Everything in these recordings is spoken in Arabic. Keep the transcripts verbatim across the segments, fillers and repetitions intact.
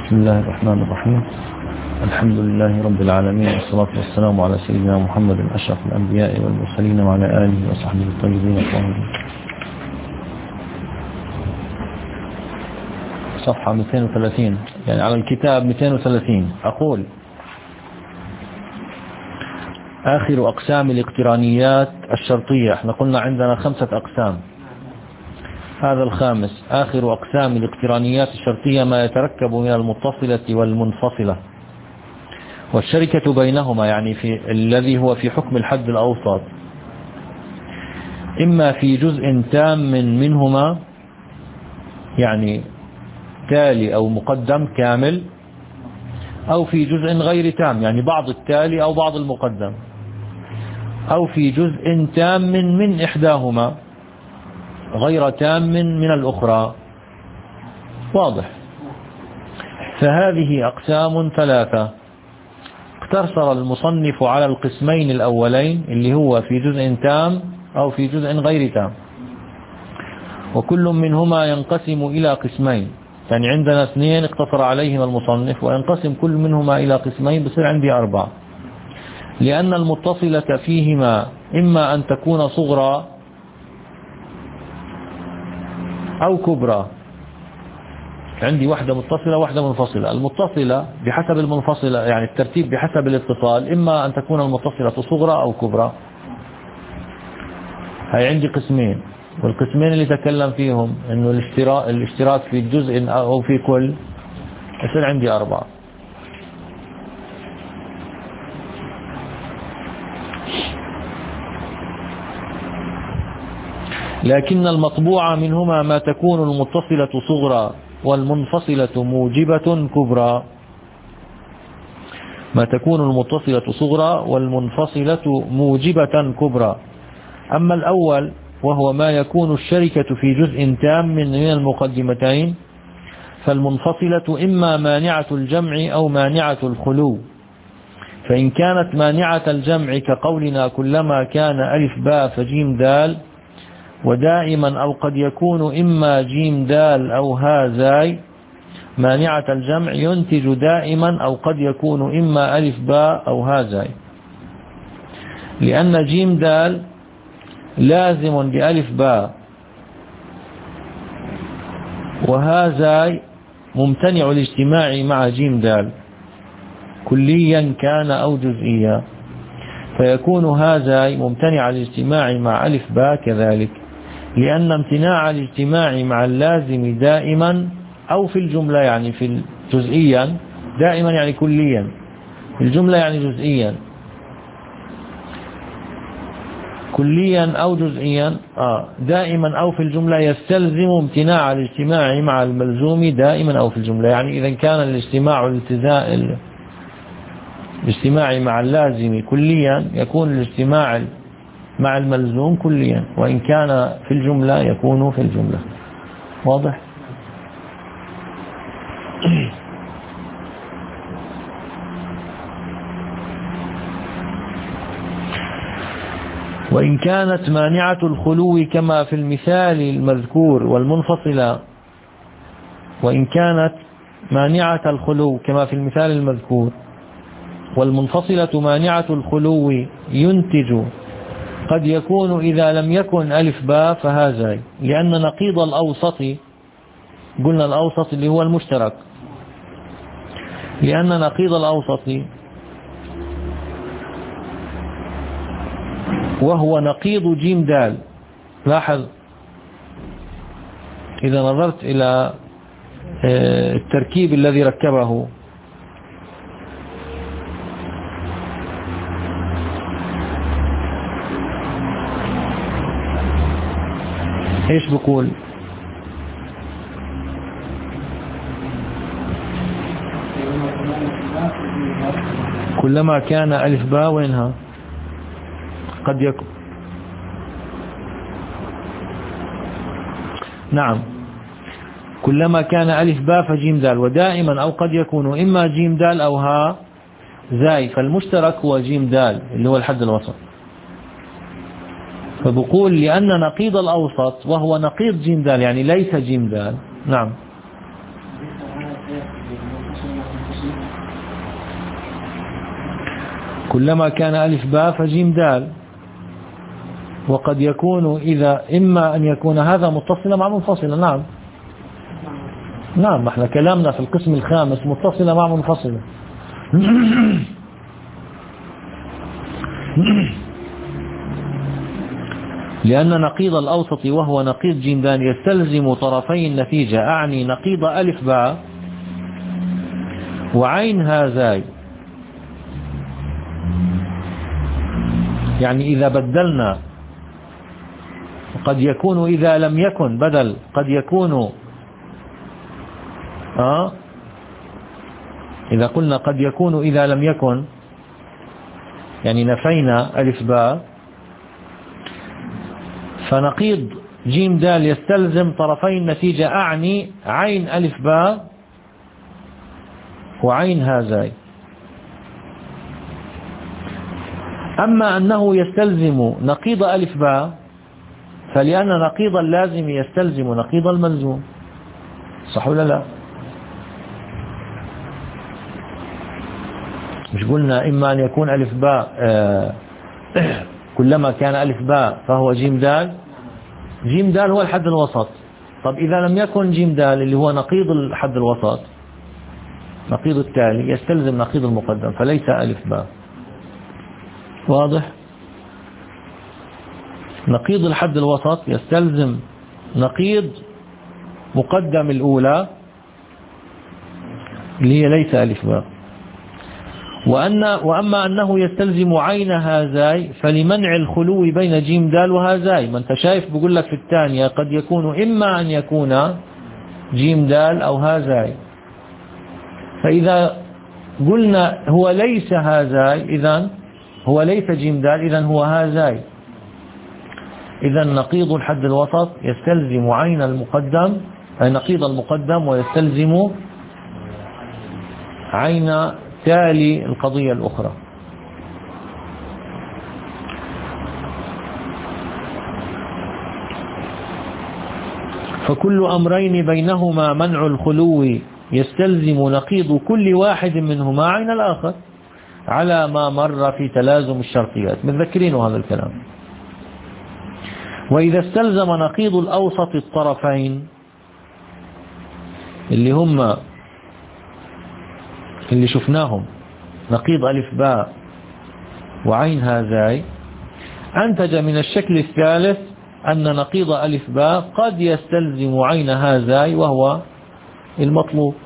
بسم الله الرحمن الرحيم. الحمد لله رب العالمين، والصلاة والسلام على سيدنا محمد أشرف الأنبياء والمرسلين وعلى آله وصحبه الطيبين الطاهرين. صفحة مئتين وثلاثين، يعني على الكتاب مئتين وثلاثين. أقول: آخر أقسام الاقترانيات الشرطية. احنا قلنا عندنا خمسة أقسام، هذا الخامس. آخر أقسام الاقترانيات الشرطية ما يتركب من المتصلة والمنفصلة والشركة بينهما، يعني في الذي هو في حكم الحد الأوسط، إما في جزء تام منهما، يعني تالي أو مقدم كامل، أو في جزء غير تام، يعني بعض التالي أو بعض المقدم، أو في جزء تام من إحداهما غير تام من الأخرى. واضح؟ فهذه أقسام ثلاثة. اقتصر المصنف على القسمين الأولين، اللي هو في جزء تام أو في جزء غير تام، وكل منهما ينقسم إلى قسمين. يعني عندنا اثنين اقتصر عليهما المصنف، وينقسم كل منهما إلى قسمين، بصير عندي أربعة. لأن المتصلة فيهما إما أن تكون صغرى أو كبرى. عندي واحدة متصلة واحدة منفصلة. المتصلة بحسب المنفصلة، يعني الترتيب بحسب الاتصال، إما أن تكون المتصلة صغرى أو كبرى. هاي عندي قسمين، والقسمين اللي تكلم فيهم إنه الاشتراك الاشتراك في جزء أو في كل، يصير عندي أربعة. لكن المطبوع منهما ما تكون المتصلة صغرى والمنفصلة موجبة كبرى. ما تكون المتصلة صغرى والمنفصلة موجبة كبرى. أما الأول وهو ما يكون الشركة في جزء تام من المقدمتين، فالمنفصلة إما مانعة الجمع أو مانعة الخلو. فإن كانت مانعة الجمع كقولنا كلما كان ألف باء فجيم دال، ودائما أو قد يكون إما جيم دال أو ها زاي، مانعة الجمع ينتج دائما أو قد يكون إما ألف باء أو ها زاي، لأن جيم دال لازم لألف باء، وها زاي ممتنع الاجتماع مع جيم دال كليا كان أو جزئيا، فيكون ها زاي ممتنع الاجتماع مع ألف باء كذلك، لأن امتناع الاجتماع مع اللازم دائما أو في الجملة، يعني في جزئيا، دائما يعني كليا، في الجملة يعني جزئيا، كليا أو جزئيا آه دائما أو في الجملة يستلزم امتناع الاجتماع مع الملزوم دائما أو في الجملة. يعني إذا كان الاجتماع الالتزاء الاجتماع مع اللازم كليا، يكون الاجتماع مع الملزوم كليا، وإن كان في الجملة يكون في الجملة. واضح؟ وإن كانت مانعة الخلو كما في المثال المذكور والمنفصلة وإن كانت مانعة الخلو كما في المثال المذكور والمنفصلة مانعة الخلو، ينتج قد يكون إذا لم يكن ألف باء فهذا، لأن نقيض الأوسط، قلنا الأوسط اللي هو المشترك، لأن نقيض الأوسط وهو نقيض جيم دال. لاحظ إذا نظرت إلى التركيب الذي ركبه، ايش بقول؟ كلما كان ألف باء، وينها؟ قد يكون، نعم، كلما كان ألف باء فجيم دال، ودائما أو قد يكون إما جيم دال أو ها زاي، فالمشترك هو جيم دال اللي هو الحد الوسط. فبقول لأن نقيض الأوسط وهو نقيض جيم دال، يعني ليس جيم دال. نعم كلما كان ألف باء فجيم دال. وقد يكون إذا إما أن يكون هذا متصلا مع منفصلا. نعم نعم احنا كلامنا في القسم الخامس متصلة مع منفصلة. لأن نقيض الأوسط وهو نقيض جيم دال يستلزم طرفي النتيجة، أعني نقيض ألف باء وعين هذاي. يعني إذا بدلنا قد يكون إذا لم يكن بدل قد يكون آه إذا قلنا قد يكون إذا لم يكن، يعني نفينا ألف باء، فنقيض جيم دال يستلزم طرفي النتيجة، أعني عين ألف باء وعين هذاي. أما أنه يستلزم نقيض ألف باء فلأن نقيض اللازم يستلزم نقيض الملزوم. صح ولا لا؟ مش قلنا إما أن يكون ألف باء آه كلما كان ألف باء فهو جيم دال. جيم دال هو الحد الوسط. طب إذا لم يكن جيم دال اللي هو نقيض الحد الوسط، نقيض التالي يستلزم نقيض المقدم، فليس ألف باء. واضح؟ نقيض الحد الوسط يستلزم نقيض مقدم الأولى اللي هي ليس ألف باء. وأن وأما أنه يستلزم عين هذاي فلمنع الخلو بين جيم دال وهذاي. ما أنت شايف بقول لك في الثانية قد يكون إما أن يكون جيم دال أو هذاي، فإذا قلنا هو ليس هذاي إذن هو ليس جيم دال إذن هو هذاي. إذن نقيض الحد الوسط يستلزم عين المقدم أي نقيض المقدم، ويستلزم عين تالي القضية الأخرى. فكل أمرين بينهما منع الخلو يستلزم نقيض كل واحد منهما عين الآخر على ما مر في تلازم الشرطيات. متذكرين هذا الكلام. وإذا استلزم نقيض الأوسط الطرفين اللي هم اللي شفناهم نقيض ألف باء وعين هذاي، أنتج من الشكل الثالث أن نقيض ألف باء قد يستلزم عين هذاي وهو المطلوب.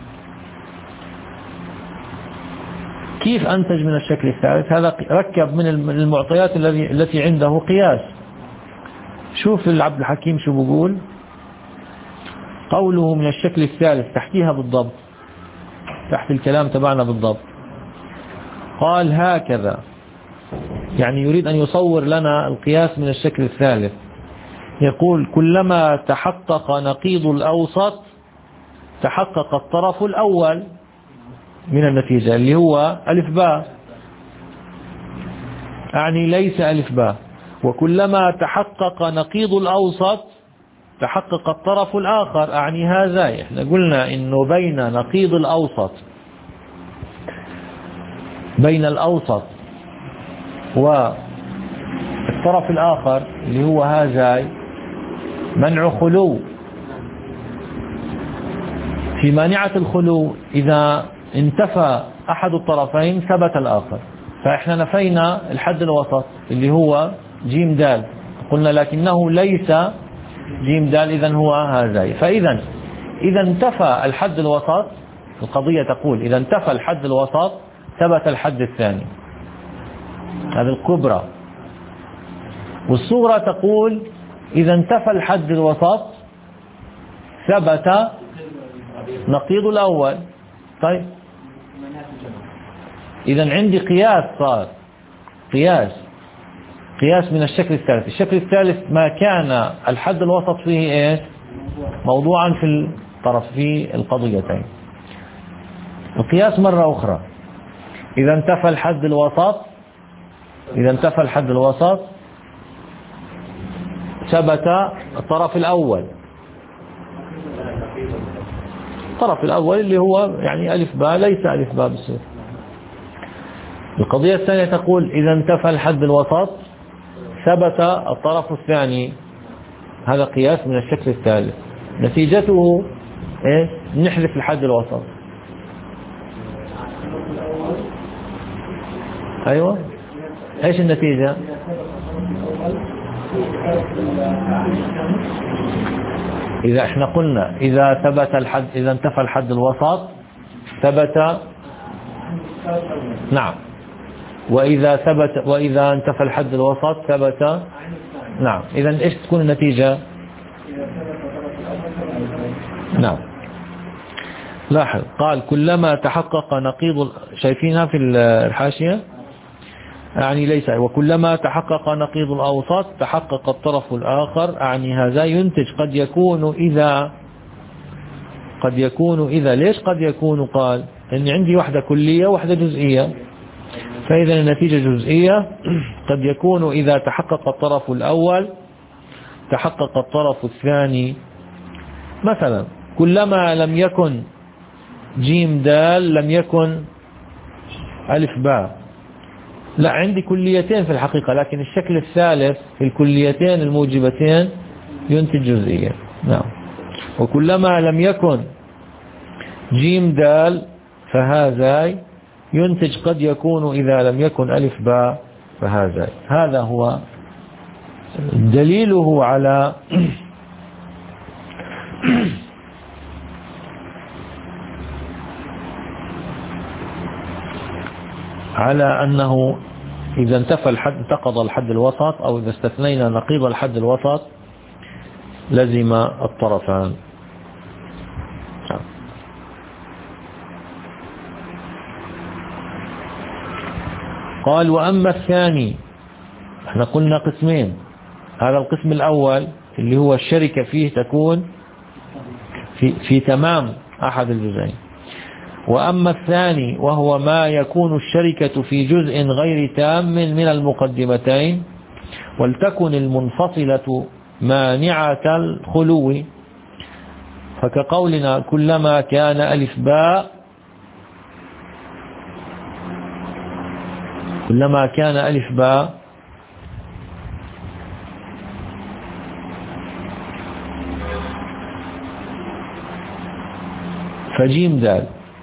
كيف أنتج من الشكل الثالث؟ هذا ركب من المعطيات التي عنده قياس. شوف العبد الحكيم شو بقول، قوله من الشكل الثالث تحتيها بالضبط، تحت الكلام تبعنا بالضبط، قال هكذا، يعني يريد أن يصور لنا القياس من الشكل الثالث. يقول كلما تحقق نقيض الأوسط تحقق الطرف الأول من النتيجة اللي هو ألف باء، يعني ليس ألف باء. وكلما تحقق نقيض الأوسط تحقق الطرف الآخر، أعني هذا. احنا قلنا إنه بين نقيض الأوسط بين الأوسط والطرف الآخر اللي هو هذا منع خلو. في مانعة الخلو إذا انتفى أحد الطرفين ثبت الآخر، فإحنا نفينا الحد الوسط اللي هو جيم دال، قلنا لكنه ليس جيم دال إذن هو هذا. فإذا إذا انتفى الحد الوسط، القضية تقول إذا انتفى الحد الوسط ثبت الحد الثاني، هذه الكبرى. والصغرى تقول إذا انتفى الحد الوسط ثبت نقيض الأول. طيب إذا عندي قياس، صار قياس قياس من الشكل الثالث. الشكل الثالث ما كان الحد الوسط فيه إيه؟ موضوعا في الطرف في القضيتين. القياس مرة أخرى إذا انتفى الحد الوسط إذا انتفى الحد الوسط ثبت الطرف الأول. الطرف الأول اللي هو يعني ألف باء ليس ألف باء بصير. القضية الثانية تقول إذا انتفى الحد الوسط ثبت الطرف الثاني. هذا قياس من الشكل الثالث، نتيجته إيه؟ نحذف الحد الوسط. أيوة، إيش النتيجة؟ إذا إحنا قلنا إذا ثبت الحد، إذا انتفى الحد الوسط ثبت، نعم، وإذا ثبت وإذا انتفى الحد الوسط ثبت، نعم. إذا إيش تكون النتيجة؟ نعم. لاحظ قال كلما تحقق نقيض، شايفينها في الحاشية؟ أعني ليس، وكلما تحقق نقيض الأوسط تحقق الطرف الآخر، أعني هذا ينتج قد يكون إذا، قد يكون إذا، ليش قد يكون؟ قال إن عندي واحدة كلية واحدة جزئية، فإذا النتيجة جزئية. قد يكون إذا تحقق الطرف الأول تحقق الطرف الثاني. مثلا كلما لم يكن جيم دال لم يكن ألف باء. لا، عندي كليتين في الحقيقة، لكن الشكل الثالث في الكليتين الموجبتين ينتج جزئية. نعم. وكلما لم يكن جيم دال فهذا ينتج قد يكون إذا لم يكن ألف باء فهذا. هذا هو دليله على على أنه إذا انتفى الحد انتقض الحد الوسط، أو إذا استثنينا نقيض الحد الوسط لزم الطرفان. قال وأما الثاني، احنا قلنا قسمين، هذا القسم الأول اللي هو الشركة فيه تكون في, في تمام أحد الجزئين. وأما الثاني وهو ما يكون الشركة في جزء غير تام من المقدمتين، ولتكن المنفصلة مانعة الخلو، فكقولنا كلما كان ألف باء، كلما كان ألف باء فجيم دال.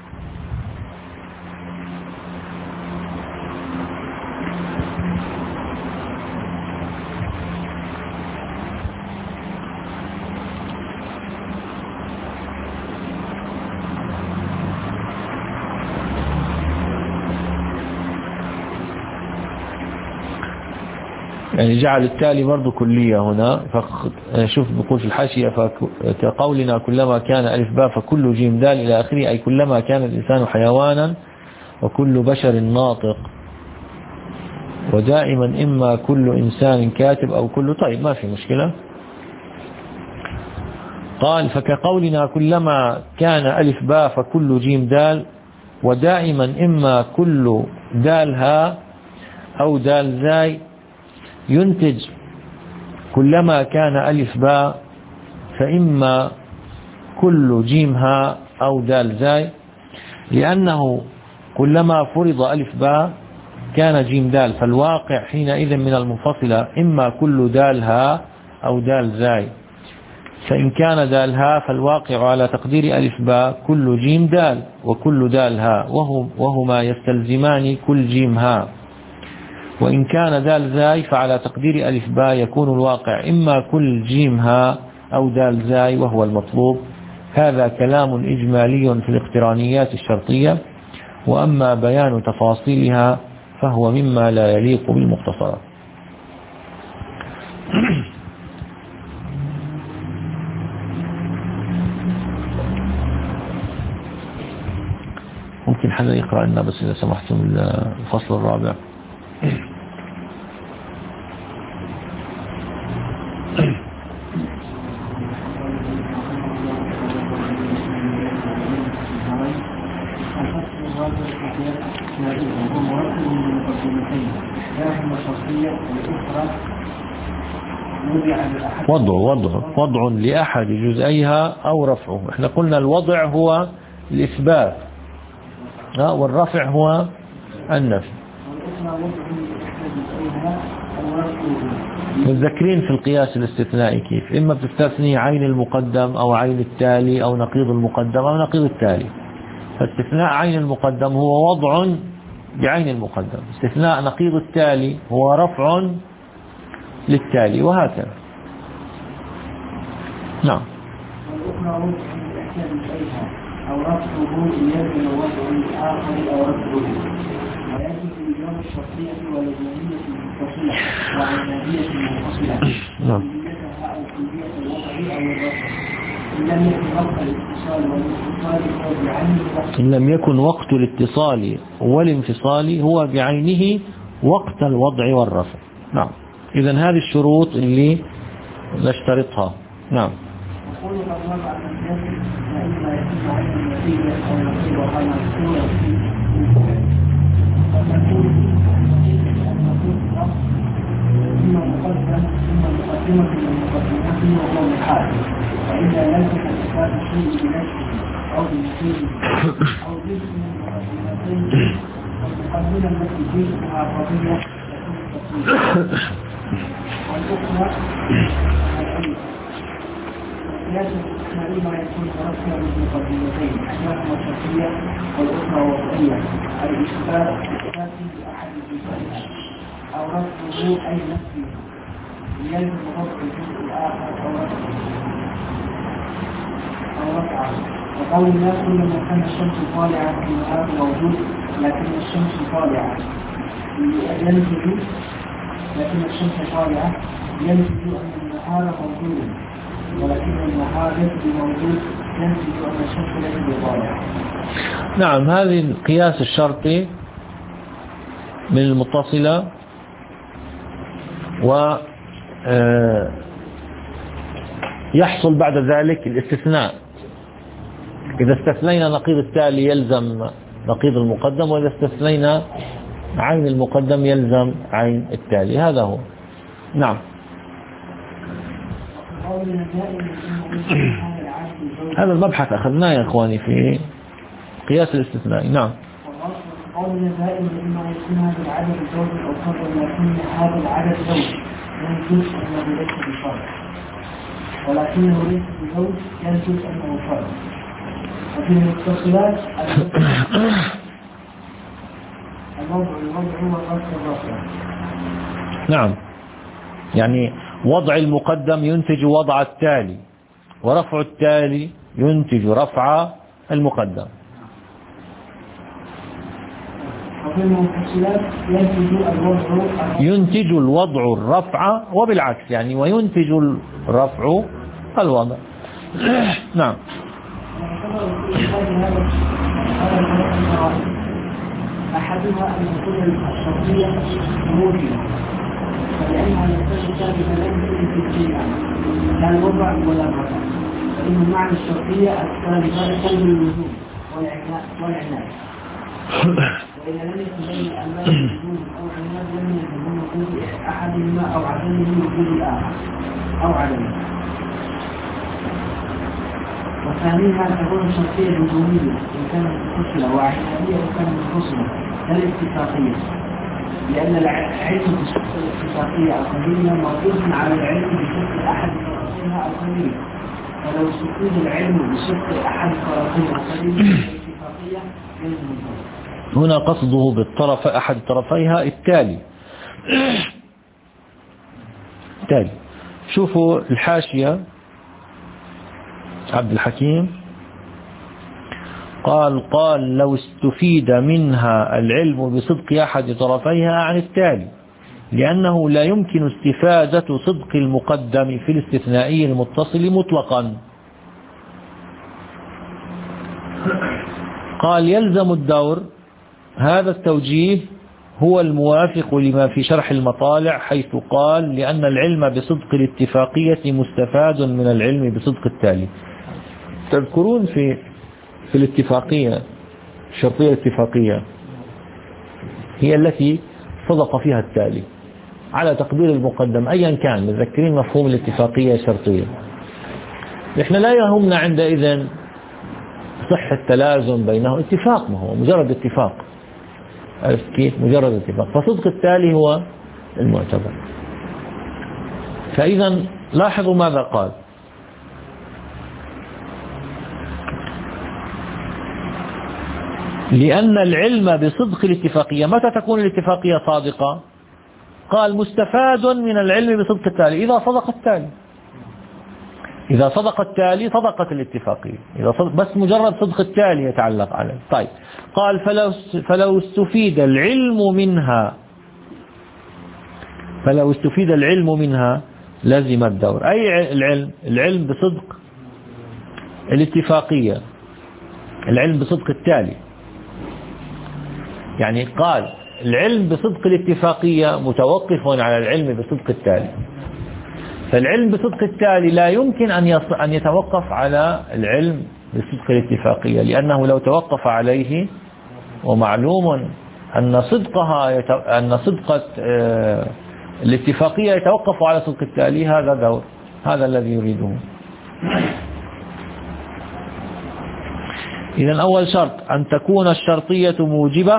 يعني جعل التالي برضو كلية هنا، فشوف بقول في الحاشية فكقولنا كلما كان ألف باء فكل جيم دال إلى آخره، أي كلما كان الإنسان حيوانا وكل بشر ناطق، ودائما إما كل إنسان كاتب أو كل، طيب ما في مشكلة. قال فكقولنا كلما كان ألف باء فكل جيم دال، ودائما إما كل دال ها أو دال زاي، ينتج كلما كان ألف باء فإما كل جيم ها أو دال زاي، لأنه كلما فرض ألف باء كان جيم دال، فالواقع حينئذ من المنفصلة إما كل دال ها أو دال زاي، فإن كان دال ها فالواقع على تقدير ألف باء كل جيم دال وكل دال ها، وهما يستلزمان كل جيم ها. وإن كان دال زاي فعلى تقدير ألف باء يكون الواقع إما كل جيم ها أو دال زاي، وهو المطلوب. هذا كلام إجمالي في الاقترانيات الشرطية، وأما بيان تفاصيلها فهو مما لا يليق بالمختصرات. ممكن حدا يقرأ لنا بس إذا سمحتم الفصل الرابع. وضعوا وضعوا وضع لأحد جزئيها أو رفعه. احنا قلنا الوضع هو الإثبات والرفع هو النفي. متذكرين في القياس الاستثنائي كيف؟ إما بتستثني عين المقدم أو عين التالي أو نقيض المقدم أو نقيض التالي. فاستثناء عين المقدم هو وضع بعين المقدم، استثناء نقيض التالي هو رفع للتالي، وهكذا. نعم. والأخرى وضع الإحكام بشيئها أو رفعه يلزم وضع الآخر أو رفعه، ويجب بجواب الشرطية واللزومية المتصلة والعنادية المنفصلة، كليتها أو كلية الوضع أو الرفع، إن لم يكن وقت الاتصال والانفصال هو بعينه. إن لم يكن وقت الاتصال والانفصال هو بعينه وقت الوضع والرفع. نعم. إذن هذه الشروط اللي نشترطها. نعم. يقول قد وضع الناس فإما يكون عين النتيجة أو نصيب وقال مذكورة فتكون ثم مقدم ثم مقدمة من المقدمات وهو محال، وإلا لازم إثبات الشيء بنفسه أو بنتيجه أو جزء من المقدمتين، والمقدمة التي جزءها قضية تكون تفصيلا. والأخرى القياس الاستثنائي ما يكون مركبا من مقدمتين، احداهما شرطية والأخرى وضعية، أي إثبات إثبات لأحد الجزئين أو رفضه أي نفسه، يلزم رفع الجزء الآخر أو رفعه أو رفعه. وقول الناس كلما كان الشمس طالعة في النهار موجود لكن الشمس طالعة ينتج لكن الشمس طالعة ينتج أن النهار موجود، ولكن النهار ليس موجود ينتج أن الشمس ليس طالعة. نعم. هذه القياس الشرطي من المتصلة، و يحصل بعد ذلك الاستثناء. إذا استثنينا نقيض التالي يلزم نقيض المقدم، وإذا استثنينا عين المقدم يلزم عين التالي. هذا هو. نعم. هذا المبحث أخذناه يا إخواني في قياس الاستثناء. نعم. قولنا دائما إما يكون هذا العدد زوج أو فرد، لكن هذا العدد زوج ينجز أنه ليس بفرد، ولكنه ليس بزوج ينجز أنه فرد. وفي المتصلات الوضع الوضع هو الرفع الرفع. نعم. يعني وضع المقدم ينتج وضع التالي، ورفع التالي ينتج رفع المقدم. ينتج الوضع الرفع وبالعكس، يعني وينتج الرفع الوضع. نعم. أحدها أن تكون الشرطية موجبة، فلأنها يحتاج ثابتا ليس في الجميع لا الوضع ولا الرفع، فإن معنى الشرطية الثابتة قلب اللزوم والعناد. وإذا لم يكن بين الأمام وجود أو عناد لم يكن وجود أحدهما أو عدمه وجود الآخر أو عدمه. وثانيها تكون الشرطية اللزومية إن كانت منفصلة، وعنادية إن كانت منفصلة، لا الاتفاقية، لأن العلم بالشرط الاتفاقية أو قديمة موجود على العلم بشرط أحد طرفيها أو قديمة، فلو استفيد العلم بشرط أحد طرفيها أو قديمة الاتفاقية يلزم الفرق. هنا قصده بالطرف أحد طرفيها التالي. التالي. شوفوا الحاشية عبد الحكيم قال قال لو استفيد منها العلم بصدق أحد طرفيها عن التالي، لأنه لا يمكن استفادة صدق المقدم في الاستثنائي المتصل مطلقا. قال يلزم الدور. هذا التوجيه هو الموافق لما في شرح المطالع، حيث قال لأن العلم بصدق الاتفاقية مستفاد من العلم بصدق التالي. تذكرون في في الاتفاقية الشرطية الاتفاقية هي التي صدق فيها التالي على تقدير المقدم أيا كان. متذكرين مفهوم الاتفاقية الشرطية؟ إحنا لا يهمنا عندئذ صحة التلازم بينه، اتفاق، ما هو مجرد اتفاق، عرفت كيف؟ مجرد اتفاق، فصدق التالي هو المعتبر. فإذا لاحظوا ماذا قال: لأن العلم بصدق الاتفاقية. متى تكون الاتفاقية صادقة؟ قال: مستفاد من العلم بصدق التالي، إذا صدق التالي. إذا صدق التالي صدقت الاتفاقية، إذا صدق بس مجرد صدق التالي يتعلق عليه. طيب، قال: فلو فلو استفيد العلم منها فلو استفيد العلم منها لزم الدور. أي العلم؟ العلم بصدق الاتفاقية، العلم بصدق التالي. يعني قال العلم بصدق الاتفاقية متوقف على العلم بصدق التالي، فالعلم بصدق التالي لا يمكن أن أن يتوقف على العلم بصدق الاتفاقية، لأنه لو توقف عليه، ومعلوم أن صدقها يت... أن صدق الاتفاقية يتوقف على صدق التالي، هذا دور، هذا الذي يريده. إذن أول شرط أن تكون الشرطية موجبة،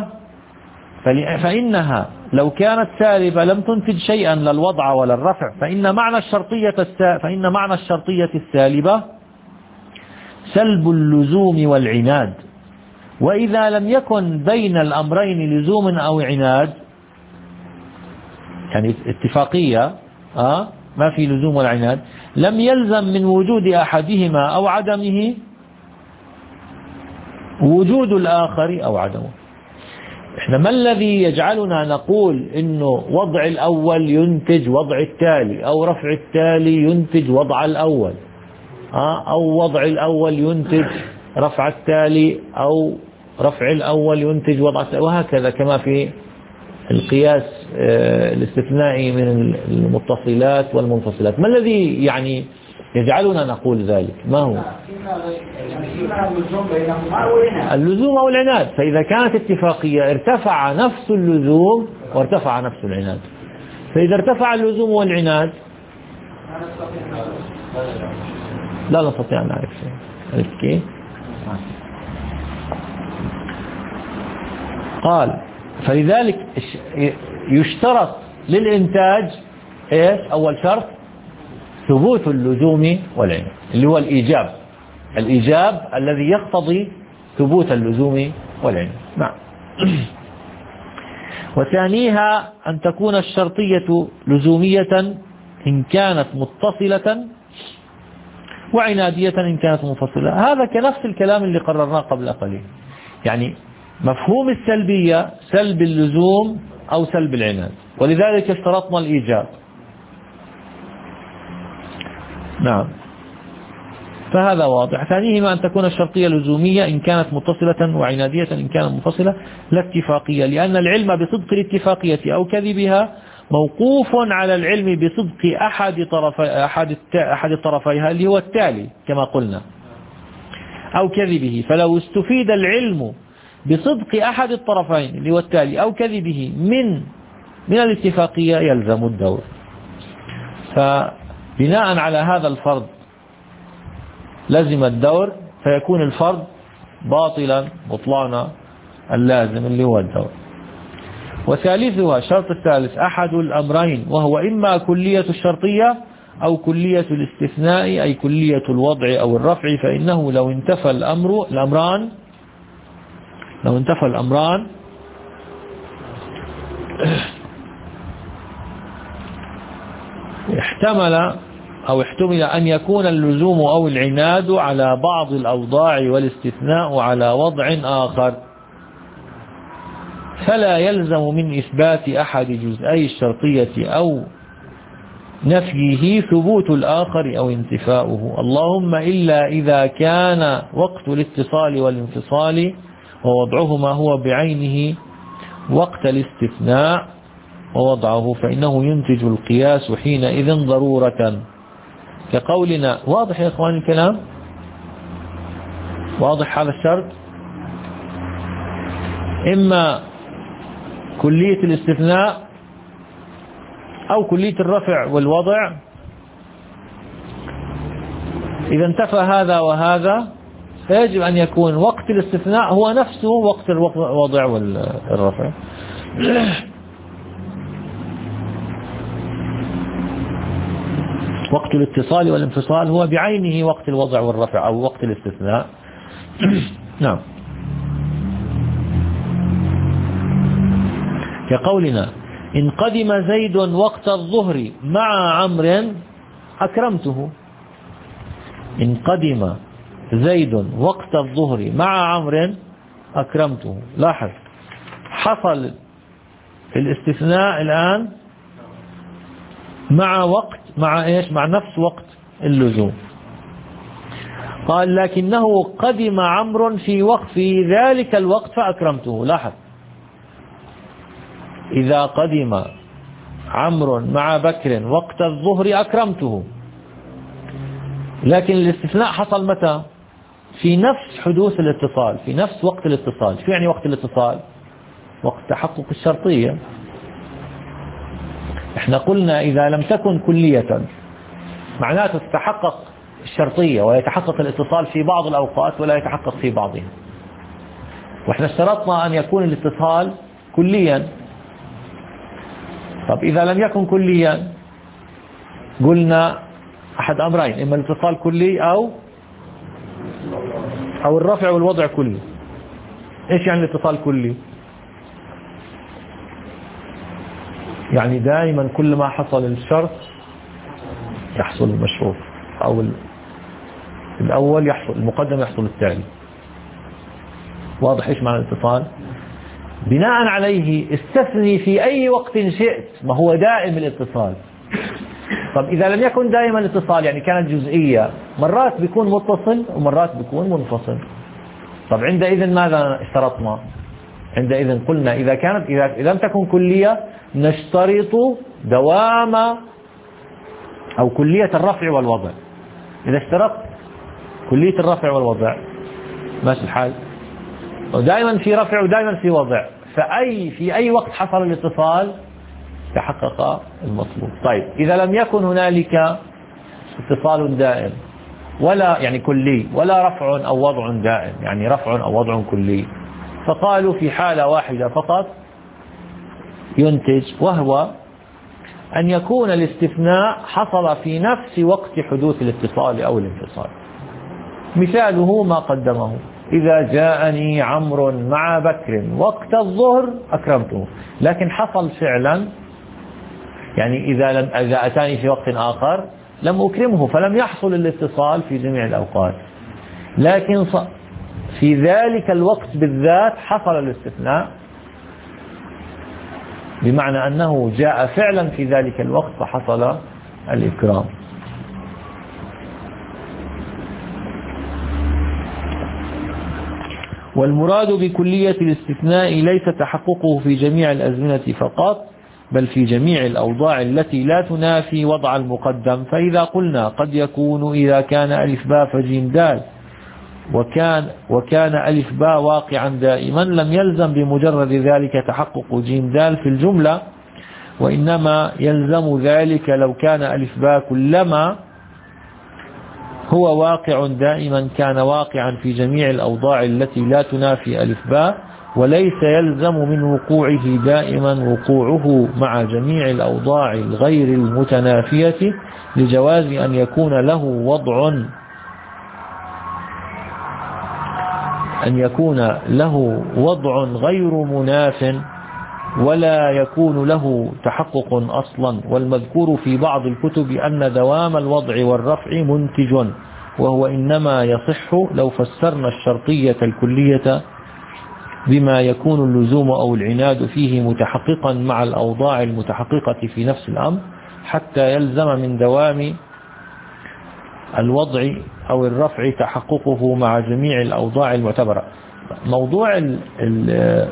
فإنها لو كانت سالبة لم تنتج شيئا لا الوضع ولا الرفع، فإن معنى الشرطية الس... فإن معنى الشرطية السالبة سلب اللزوم والعناد، وإذا لم يكن بين الأمرين لزوم أو عناد، يعني اتفاقية آه ما في لزوم ولا عناد، لم يلزم من وجود أحدهما أو عدمه وجود الآخر أو عدمه. إحنا ما الذي يجعلنا نقول إنه وضع الأول ينتج وضع التالي، أو رفع التالي ينتج وضع الأول، آه أو وضع الأول ينتج رفع التالي، أو رفع الأول ينتج وضع التالي، وهكذا كما في القياس الاستثنائي من المتصلات والمنفصلات. ما الذي يعني يجعلنا نقول ذلك؟ ما هو اللزوم أو العناد؟ فإذا كانت اتفاقية ارتفع نفس اللزوم وارتفع نفس العناد، فإذا ارتفع اللزوم والعناد لا نستطيع أن نعرف شيء. كيف؟ قال: فلذلك يشترط للإنتاج إيش؟ أول شرط ثبوت اللزوم والعناد، اللي هو الإيجاب، الإيجاب الذي يقتضي ثبوت اللزوم والعناد. نعم. وثانيها أن تكون الشرطية لزومية إن كانت متصلة، وعنادية إن كانت منفصلة. هذا كنفس الكلام اللي قررناه قبل قليل، يعني مفهوم السلبية سلب اللزوم أو سلب العناد، ولذلك اشترطنا الإيجاب. نعم، فهذا واضح. ثانيهما أن تكون الشرطية لزومية إن كانت متصلة، وعنادية إن كانت منفصلة، لا اتفاقية، لأن العلم بصدق الاتفاقية أو كذبها موقوف على العلم بصدق أحد طرفي أحد أحد طرفيها اللي هو التالي كما قلنا، أو كذبه. فلو استفيد العلم بصدق أحد الطرفين اللي هو التالي أو كذبه من من الاتفاقية يلزم الدور. فبناء على هذا الفرض لزم الدور، فيكون الفرض باطلا بطلان اللازم اللي هو الدور. وثالثها الشرط الثالث أحد الأمرين، وهو إما كلية الشرطية أو كلية الاستثناء، أي كلية الوضع أو الرفع. فإنه لو انتفى الأمر الأمران لو انتفى الأمران احتمل أو احتمل أن يكون اللزوم أو العناد على بعض الأوضاع والاستثناء على وضع آخر، فلا يلزم من إثبات أحد جزئي الشرطية أو نفيه ثبوت الآخر أو انتفاؤه، اللهم إلا إذا كان وقت الاتصال والانفصال ووضعهما هو بعينه وقت الاستثناء ووضعه، فإنه ينتج القياس حينئذ ضرورة، كقولنا. واضح يا إخواني الكلام؟ واضح هذا الشرط؟ إما كلية الاستثناء أو كلية الرفع والوضع إذا انتفى هذا وهذا فيجب أن يكون وقت الاستثناء هو نفسه وقت الوضع والرفع. وقت الاتصال والانفصال هو بعينه وقت الوضع والرفع أو وقت الاستثناء. نعم. كقولنا إن قدم زيد وقت الظهر مع عمرو أكرمته. إن قدم زيد وقت الظهر مع عمرو أكرمته. لاحظ حصل الاستثناء الآن مع وقت مع إيش مع نفس وقت اللزوم. قال لكنه قدم عمرو في وقت في ذلك الوقت فأكرمته. لاحظ إذا قدم عمرو مع بكر وقت الظهر أكرمته، لكن الاستثناء حصل متى؟ في نفس حدوث الاتصال، في نفس وقت الاتصال. شو يعني وقت الاتصال؟ وقت تحقق الشرطية. احنا قلنا إذا لم تكن كلية معناته تتحقق الشرطية ويتحقق الاتصال في بعض الأوقات ولا يتحقق في بعضها. واحنا اشترطنا أن يكون الاتصال كليا. طب إذا لم يكن كليا قلنا أحد أمرين، إما الاتصال كلي أو أو الرفع والوضع كلي. إيش يعني الاتصال كلي؟ يعني دائما كل ما حصل الشرط يحصل المشروط، أو الأول يحصل المقدم يحصل التالي. واضح إيش معنى الاتصال؟ بناء عليه استثني في أي وقت شئت، ما هو دائم الاتصال. طب إذا لم يكن دائما الاتصال يعني كانت جزئية، مرات بيكون متصل ومرات بيكون منفصل. طب عندئذ ماذا اشترطنا؟ عندئذ قلنا إذا كانت إذا لم تكن كلية نشترط دوام أو كلية الرفع والوضع. إذا اشترطت كلية الرفع والوضع ماشي الحال، ودائما في رفع ودائما في وضع، فأي في أي وقت حصل الاتصال تحقق المطلوب. طيب إذا لم يكن هنالك اتصال دائم ولا يعني كلي ولا رفع أو وضع دائم، يعني رفع أو وضع كلي، فقالوا في حالة واحدة فقط ينتج، وهو أن يكون الاستثناء حصل في نفس وقت حدوث الاتصال أو الانفصال. مثاله ما قدمه: إذا جاءني عمرو مع بكر وقت الظهر أكرمته. لكن حصل فعلا، يعني إذا لم إذا أتاني في وقت آخر لم أكرمه، فلم يحصل الاتصال في جميع الأوقات، لكن في ذلك الوقت بالذات حصل الاستثناء، بمعنى أنه جاء فعلا في ذلك الوقت فحصل الإكرام. والمراد بكلية الاستثناء ليس تحققه في جميع الأزمنة فقط، بل في جميع الأوضاع التي لا تنافي وضع المقدم. فإذا قلنا قد يكون إذا كان ألف باء فجيم دال وكان وكان ألف باء واقعا دائما، لم يلزم بمجرد ذلك تحقق جيم دال في الجملة، وإنما يلزم ذلك لو كان ألف باء كلما هو واقع دائما كان واقعا في جميع الأوضاع التي لا تنافي ألف باء، وليس يلزم من وقوعه دائما وقوعه مع جميع الأوضاع الغير المتنافية، لجواز أن يكون له وضع أن يكون له وضع غير مناف ولا يكون له تحقق أصلا. والمذكور في بعض الكتب أن دوام الوضع والرفع منتج، وهو إنما يصح لو فسرنا الشرطية الكلية بما يكون اللزوم أو العناد فيه متحققا مع الأوضاع المتحققة في نفس الأمر، حتى يلزم من دوام الوضع أو الرفع تحققه مع جميع الأوضاع المعتبرة. موضوع ال ال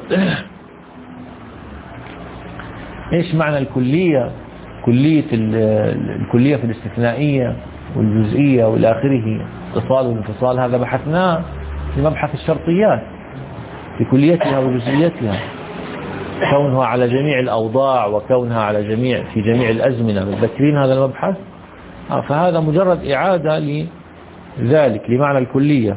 إيش معنى الكلية؟ كلية الكلية في الاستثنائية والجزئية والآخره، اتصال والانفصال، هذا بحثناه في مبحث الشرطيات في كليتها وجزئيتها، كونها على جميع الأوضاع وكونها على جميع في جميع الأزمنة. متذكرين هذا المبحث؟ فهذا مجرد إعادة ذلك لمعنى الكلية.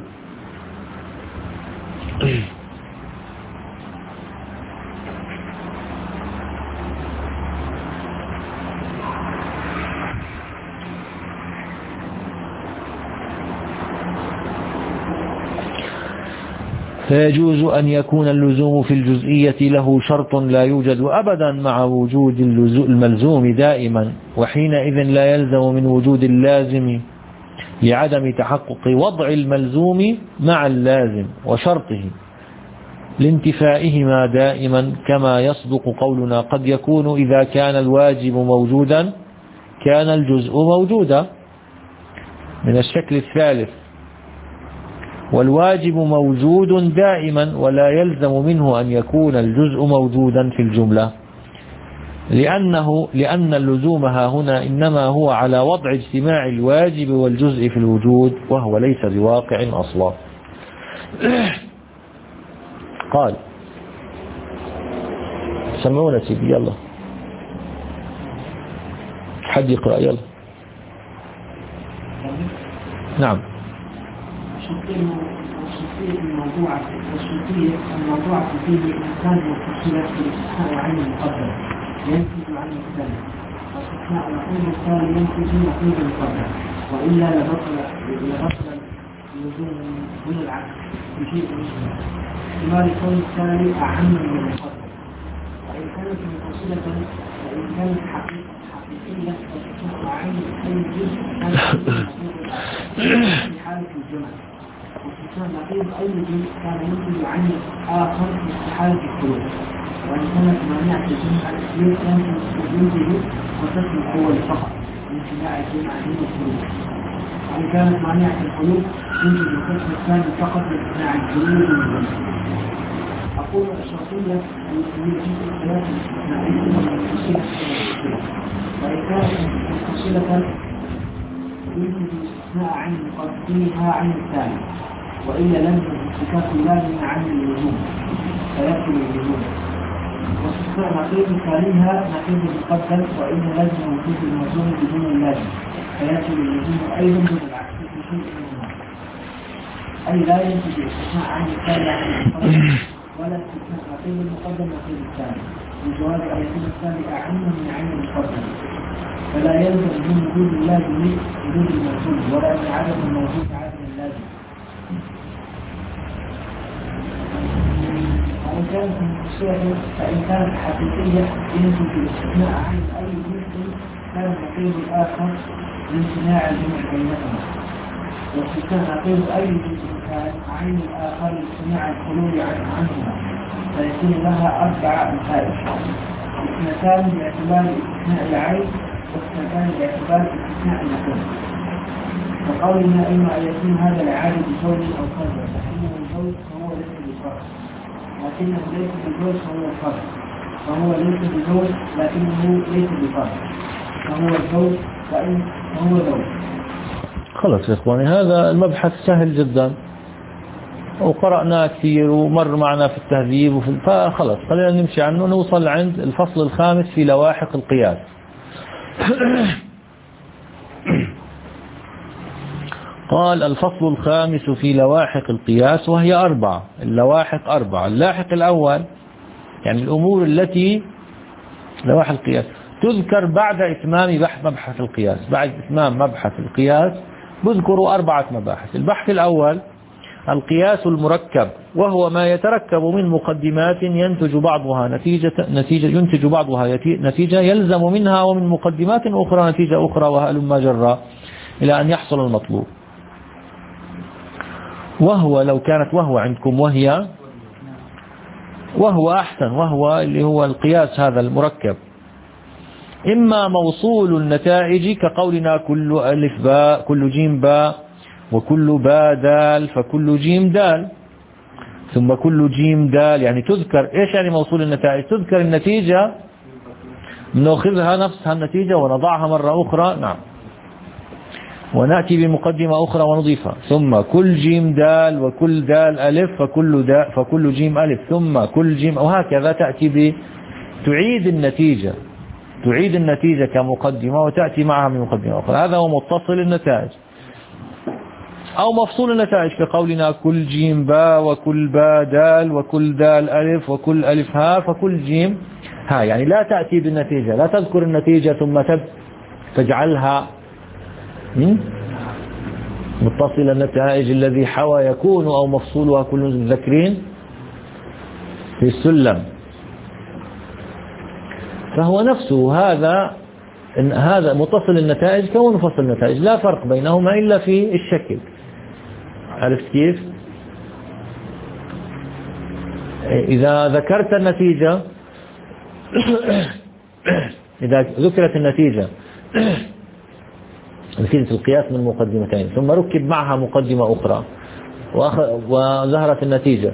فيجوز أن يكون اللزوم في الجزئية له شرط لا يوجد أبدا مع وجود الملزوم دائما، وحينئذ لا يلزم من وجود اللازم لعدم تحقق وضع الملزوم مع اللازم وشرطه لانتفائهما دائما، كما يصدق قولنا قد يكون إذا كان الواجب موجودا كان الجزء موجودا من الشكل الثالث. والواجب موجود دائما ولا يلزم منه أن يكون الجزء موجودا في الجملة، لأنه لأن اللزوم ها هنا إنما هو على وضع اجتماع الواجب والجزء في الوجود، وهو ليس بواقع أصلا. قال سمعونا سيدي، يلا حد يقرأ يلا. نعم. الشرطية الموضوعة الشرطية الموضوعة فيه الإنسان والتفصيلات في الاستثناء وعين المقدر ينتج عن المقدر، واستثناء نقيض الثاني ينتج نقيض المقدر، وإلا لبطل لبطل اللزوم من العكس بشيء مشبه، احتمال الكون الثاني أعم من المقدر. وإن كانت منفصلة فإن كانت حقيقة حقيقية فتكون عين أي جزء كانت في حالة الجمع، واستثناء نقيض أي جزء كان ينتج عن آخر في استحالة الخروج. وإن كانت مانعة الجمع ينتج وتسمى الأول فقط امتناع الجمع من الخروج، وإن كانت مانعة الخروج ينتج وتسمى الثاني فقط لامتناع الخروج من الجمع. أقول الشرطية التي هي جزء الثلاث الاستثنائية والمنفصلة، وإن كانت منفصلة ينتج الاستثناء عن مقدمها عن الثاني، وإلا لم يكن اصطكاك اللازم عن اللزوم فيكفي اللزوم. واستثناء نقيض ثانيها نقيض المقدم، وإلا لازم وجود الملزوم بدون اللازم فيكفي اللزوم أيضا دون العكس في شيء منهما، أي لا ينتج الاستثناء عن الثاني عن المقدم، ولا استثناء نقيض المقدم نقيض الثاني، بجواز أن يكون الثاني أعم من عين المقدم، فلا يلزم من وجود اللازم وجود الموجود، ولا من عدم الموجود عدم اللازم. وإن كانت منفصلة فإن كانت حقيقية ينتج الاستثناء عن أي جزء كان نقيض الآخر لامتناع الجمع بينهما، واستثناء نقيض أي جزء كان عين الآخر لامتناع الخلو عنهما، فيكون لها أربع مسائل: اثنتان باعتبار استثناء العين، واثنتان باعتبار استثناء النقيض. وقولنا إما أن يكون هذا العادي بزوج أو فرد، فإنه الزوج فهو ليس بفرد، لكنه ليس بزوج فهو فرد، فهو ليس بزوج لكنه ليس بفرد، فهو الزوج فهو زوج. خلاص يا إخواني، هذا المبحث سهل جدا وقرأناه كثير ومر معنا في التهذيب وفي فخلاص خلينا نمشي عنه، نوصل عند الفصل الخامس في لواحق القياس. قال الفصل الخامس في لواحق القياس، وهي أربعة. اللواحق أربعة. اللاحق الأول يعني الأمور التي لواحق القياس تذكر بعد إتمام بحث مبحث القياس. بعد إتمام مبحث القياس بذكروا أربعة مباحث. البحث الأول القياس المركب، وهو ما يتركب من مقدمات ينتج بعضها نتيجة, نتيجة ينتج بعضها نتيجة يلزم منها، ومن مقدمات أخرى نتيجة أخرى، وهلم جرا إلى أن يحصل المطلوب. وهو لو كانت وهو عندكم وهي وهو أحسن، وهو اللي هو القياس هذا المركب، إما موصول النتائج كقولنا كل ألف باء كل جيم باء وكل باء دال فكل جيم دال، ثم كل جيم دال، يعني تذكر إيش يعني موصول النتائج؟ تذكر النتيجة، نأخذها نفسها النتيجة ونضعها مرة أخرى، نعم، ونأتي بمقدمة أخرى ونضيفها، ثم كل جيم دال وكل دال ألف فكل دال فكل جيم ألف، ثم كل جيم، وهكذا تأتي ب تعيد النتيجة تعيد النتيجة كمقدمة وتأتي معها من مقدمة أخرى. هذا هو متصل النتائج. أو مفصول النتائج كقولنا كل جيم باء وكل باء دال وكل دال ألف وكل ألف ها فكل جيم ها، يعني لا تأتي بالنتيجة، لا تذكر النتيجة ثم تجعلها متصل النتائج الذي حوى يكون أو مفصولها كل مذكرين في السلم. فهو نفسه هذا إن هذا متصل النتائج كمنفصل النتائج، لا فرق بينهما إلا في الشكل. عرفت كيف؟ إذا ذكرت النتيجة إذا ذكرت النتيجة نتيجة القياس من مقدمتين ثم ركب معها مقدمة أخرى وظهرت النتيجة،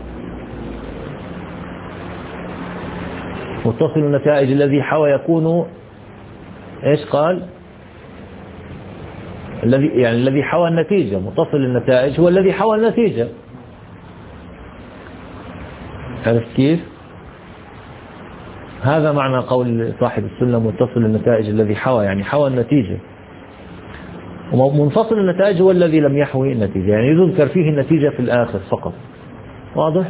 متصل النتائج الذي حوى يكون ايش قال؟ الذي يعني الذي حوى النتيجة، متصل النتائج هو الذي حوى النتيجة. عرفت كيف؟ هذا معنى قول صاحب السلم متصل النتائج الذي حوى، يعني حوى النتيجة. ومنفصل النتائج هو الذي لم يحوي النتيجة، يعني يذكر فيه النتيجة في الآخر فقط. واضح؟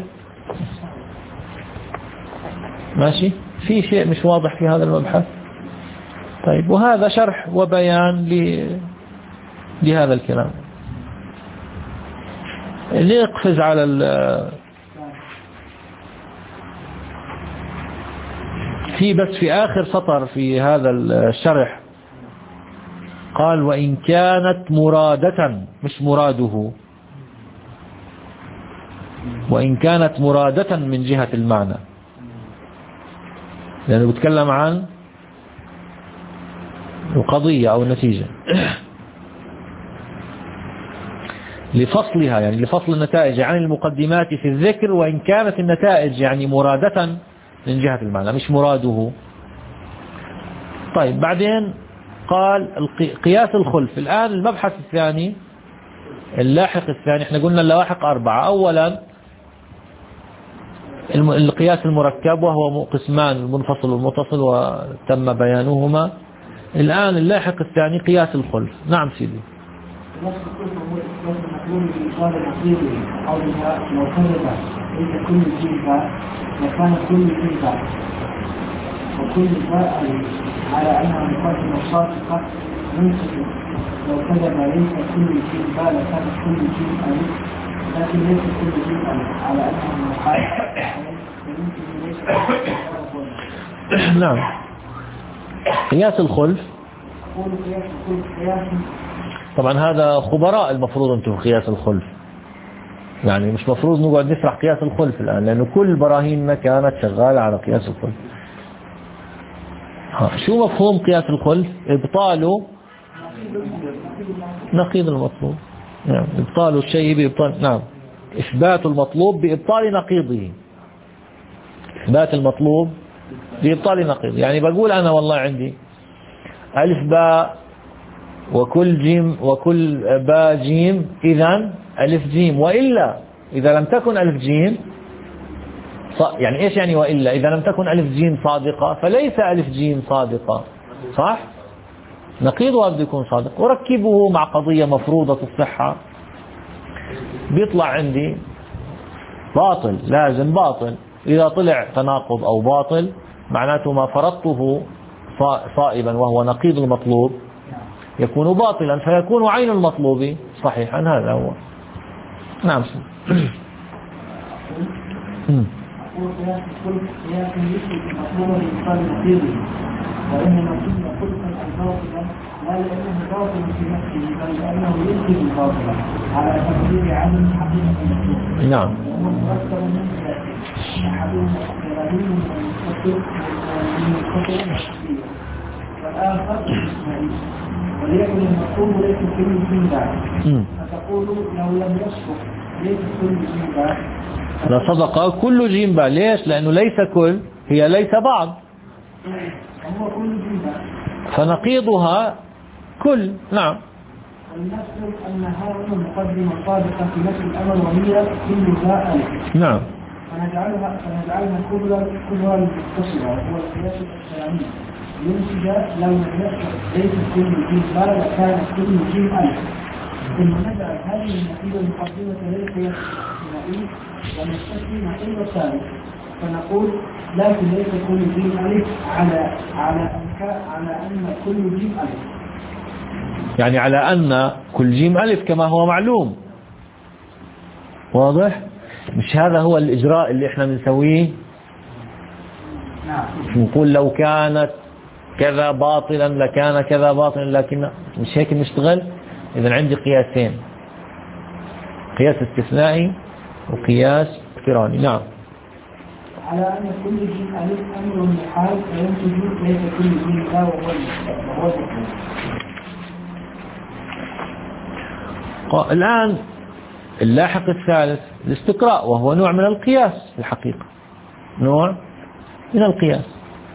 ماشي؟ في شيء مش واضح في هذا المبحث؟ طيب، وهذا شرح وبيان ل... لهذا الكلام. نقفز على ال... في بس في آخر سطر في هذا الشرح قال وإن كانت مرادة، مش مراده، وإن كانت مرادة من جهة المعنى، لأنه بتكلم عن القضية أو النتيجة لفصلها، يعني لفصل النتائج عن المقدمات في الذكر، وإن كانت النتائج يعني مرادة من جهة المعنى مش مراده. طيب، بعدين قال قياس الخلف. الآن المبحث الثاني اللاحق الثاني، احنا قلنا اللواحق أربعة. أولا القياس المركب وهو قسمان، المنفصل والمتصل، وتم بيانهما. الآن اللاحق الثاني قياس الخلف. نعم سيدي. نفس الكلمة هو إثبات المطلوب بإيصال نقيضه، قولها لو كذب ليس كل شيء باء لكان كل شيء باء، وكل باء على أنها مقدمة صادقة منصفة. لو كذب ليس كل شيء باء لكان كل شيء ألف، لكن ليس كل شيء ألف على أنها محال. نعم. قياس الخلف طبعا هذا خبراء، المفروض انتم في قياس الخلف، يعني مش مفروض نقعد نشرح قياس الخلف الآن، لأنه كل براهيننا كانت شغالة على قياس الخلف. ها. شو مفهوم قياس الخلف؟ إبطاله نقيض المطلوب. نعم، إبطال الشيء بإبطال، نعم، إثبات المطلوب بإبطال نقيضه. إثبات المطلوب بإبطال نقيضه، يعني بقول أنا والله عندي ألف باء وكل جيم وكل باء جيم، إذن ألف جيم، وإلا إذا لم تكن ألف جيم، يعني إيش يعني وإلا؟ إذا لم تكن ألف جيم صادقة فليس ألف جيم صادقة، صح؟ نقيضها بده يكون صادق. وركبه مع قضية مفروضة الصحة، بيطلع عندي باطل، لازم باطل. إذا طلع تناقض أو باطل معناته ما فرضته صائبا وهو نقيض المطلوب يكون باطلا، فيكون عين المطلوب صحيحا. هذا هو. نعم. وإنما كنا خلقا الباطلا لا لأنه باطل في نفسه بل لأنه ينتج الباطل على تقدير عدم حقيقة المطلوب. نعم. وهو مركب من أحدهما غريب ومستقر ومنقطع وحقيقي، والآخر إسماعيل. وليكن المطلوب ليس كل شيء بعد، فتقول لو لم يصدق ليس كل شيء بعد لصدق كل جيم باء. ليش؟ لأنه ليس كل، هي ليس بعض، فنقيضها كل. نعم. والنفس أن هذه مقدمة صادقة في نفس الأمر وهي كل باء. نعم. فنجعلها فنجعلها كبرى كبرى متصلة، وهو القياس الكلامي ينتج لو لم يصدق ليس كل جيم باء لكان كل جيم ألف. ثم نجعل هذه النتيجة المقدمة للقياس الاستثنائي ونستثني ما إلا الثالث، فنقول لكن ليس كل جيم ألف على على أن على أن كل جيم ألف، يعني على أن كل جيم ألف كما هو معلوم. واضح؟ مش هذا هو الإجراء اللي احنا بنسويه؟ نعم. نقول لو كانت كذا باطلا لكان كذا باطلا، لكن مش هيك نشتغل. إذا عندي قياسين، قياس استثنائي وقياس اقتراني. نعم. على أن كل جيم ألف أمر محال فينتج ليس كل جيم لا وهو وهو الآن اللاحق الثالث الاستقراء، وهو نوع من القياس في الحقيقة، نوع من القياس.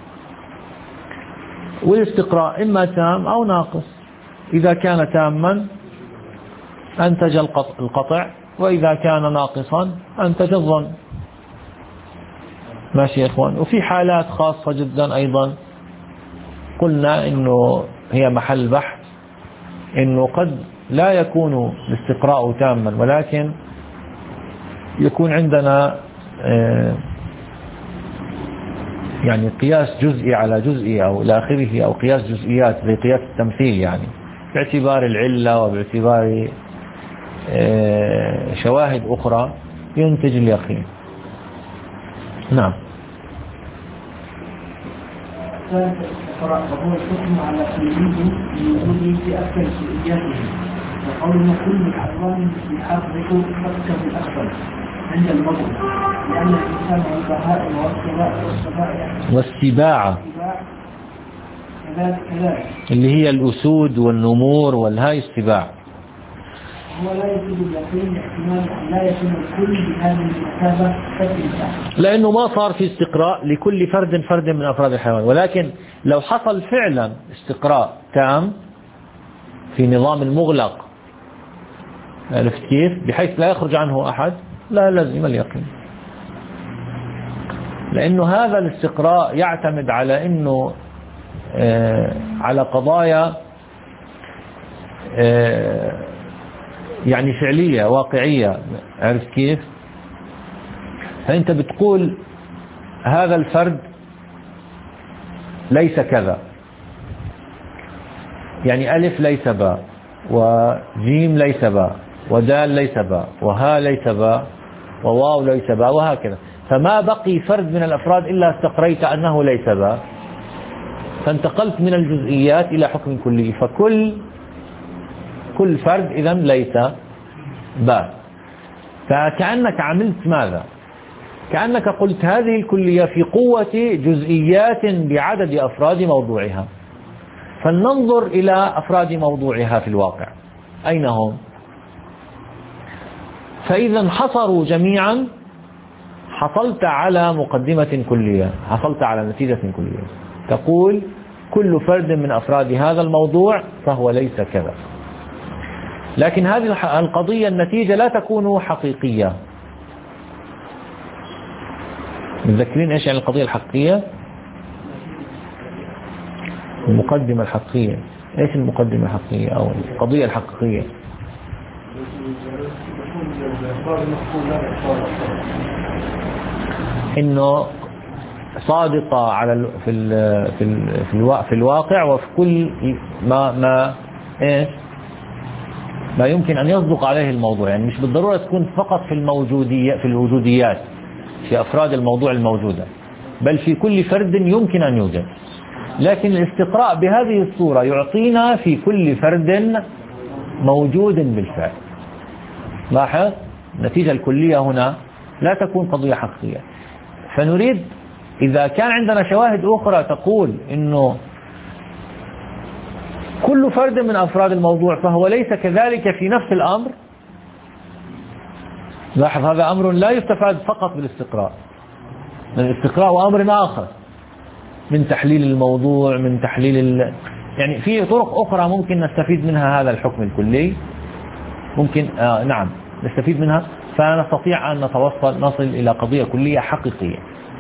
والاستقراء إما تام أو ناقص. إذا كان تاما أنتج القطع، وإذا كان ناقصا أنتج الظن. ماشي يا إخوان. وفي حالات خاصة جدا أيضا قلنا إنه هي محل بحث، إنه قد لا يكون الاستقراء تاما، ولكن يكون عندنا يعني قياس جزئي على جزئي أو إلى آخره، أو قياس جزئيات زي قياس التمثيل، يعني باعتبار العلة وباعتبار شواهد أخرى ينتج اليقين. نعم. وهو الحكم على كلمه بوجوده في أكثر جزئياته، وقولنا كل الحيوان يحرك أكثر الأكثر عند المضغ، لأن الإنسان والبهائم والسباع والسباع اللي هي الأسود والنمور والهاي السباع، هو لا يفيد اليقين احتمال أن لا يكون الكل بهذه المثابة فتنة، لأنه ما صار في استقراء لكل فرد فرد من أفراد الحيوان. ولكن لو حصل فعلا استقراء تام في نظام المغلق، عرفت كيف؟ بحيث لا يخرج عنه أحد، لا لازم اليقين، لأنه هذا الاستقراء يعتمد على أنه آه على قضايا آه يعني فعلية واقعية، عرفت كيف؟ فأنت بتقول هذا الفرد ليس كذا، يعني ألف ليس باء، وجيم ليس باء، ودال ليس باء، وها ليس باء، وواو ليس باء، وهكذا. فما بقي فرد من الأفراد إلا استقريت أنه ليس باء، فانتقلت من الجزئيات إلى حكم كلي، فكل كل فرد إذن ليس باء. فكأنك عملت ماذا؟ كأنك قلت هذه الكلية في قوة جزئيات بعدد أفراد موضوعها، فلننظر إلى أفراد موضوعها في الواقع أين هم؟ فإذا انحصروا جميعا حصلت على مقدمة كلية، حصلت على نتيجة كلية تقول كل فرد من أفراد هذا الموضوع فهو ليس كذا. لكن هذه القضية النتيجة لا تكون حقيقية. متذكرين ايش يعني القضية الحقيقية؟ المقدمة الحقيقية. ايش المقدمة الحقيقية او القضية الحقيقية؟ انه صادقة على في ال في ال في, الوا في الواقع وفي كل ما ما ايش ما يمكن ان يصدق عليه الموضوع، يعني مش بالضرورة تكون فقط في الموجودية في الوجوديات في افراد الموضوع الموجودة، بل في كل فرد يمكن ان يوجد. لكن الاستقراء بهذه الصورة يعطينا في كل فرد موجود بالفعل. لاحظ النتيجة الكلية هنا لا تكون قضية حقيقية. فنريد إذا كان عندنا شواهد أخرى تقول إنه كل فرد من أفراد الموضوع فهو ليس كذلك في نفس الأمر، لاحظ هذا أمر لا يستفاد فقط بالاستقراء، الاستقراء وأمر آخر من تحليل الموضوع، من تحليل ال... يعني في طرق أخرى ممكن نستفيد منها هذا الحكم الكلي، ممكن آه نعم نستفيد منها، فنستطيع أن نتوصل نصل إلى قضية كلية حقيقية.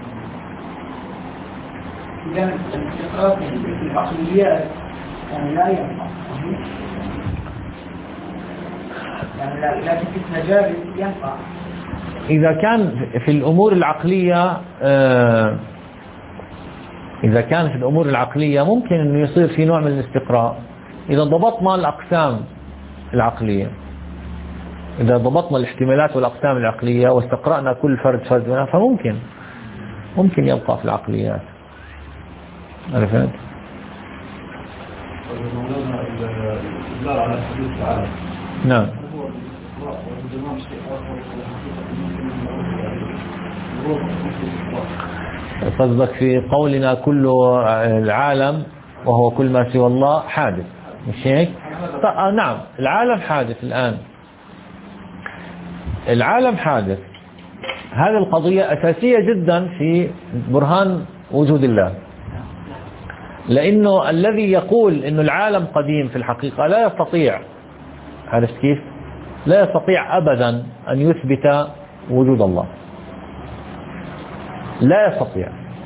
إذا الاستقراء في العقليات يعني لا ينفع. يعني لكن في التجارب ينفع. إذا كان في الأمور العقلية آه إذا كان في الأمور العقلية ممكن أنه يصير في نوع من الاستقراء إذا ضبطنا الأقسام العقلية، إذا ضبطنا الاحتمالات والأقسام العقلية واستقرأنا كل فرد فرد منها فممكن ممكن يبقى في العقليات. عرفت؟ نعم. قصدك في قولنا كل العالم وهو كل ما سوى الله حادث، مش هيك؟ نعم العالم حادث الآن، العالم حادث. هذه القضية أساسية جدا في برهان وجود الله، لأنه الذي يقول أن العالم قديم في الحقيقة لا يستطيع، عرفت كيف؟ لا يستطيع أبدا أن يثبت وجود الله، لا يستطيع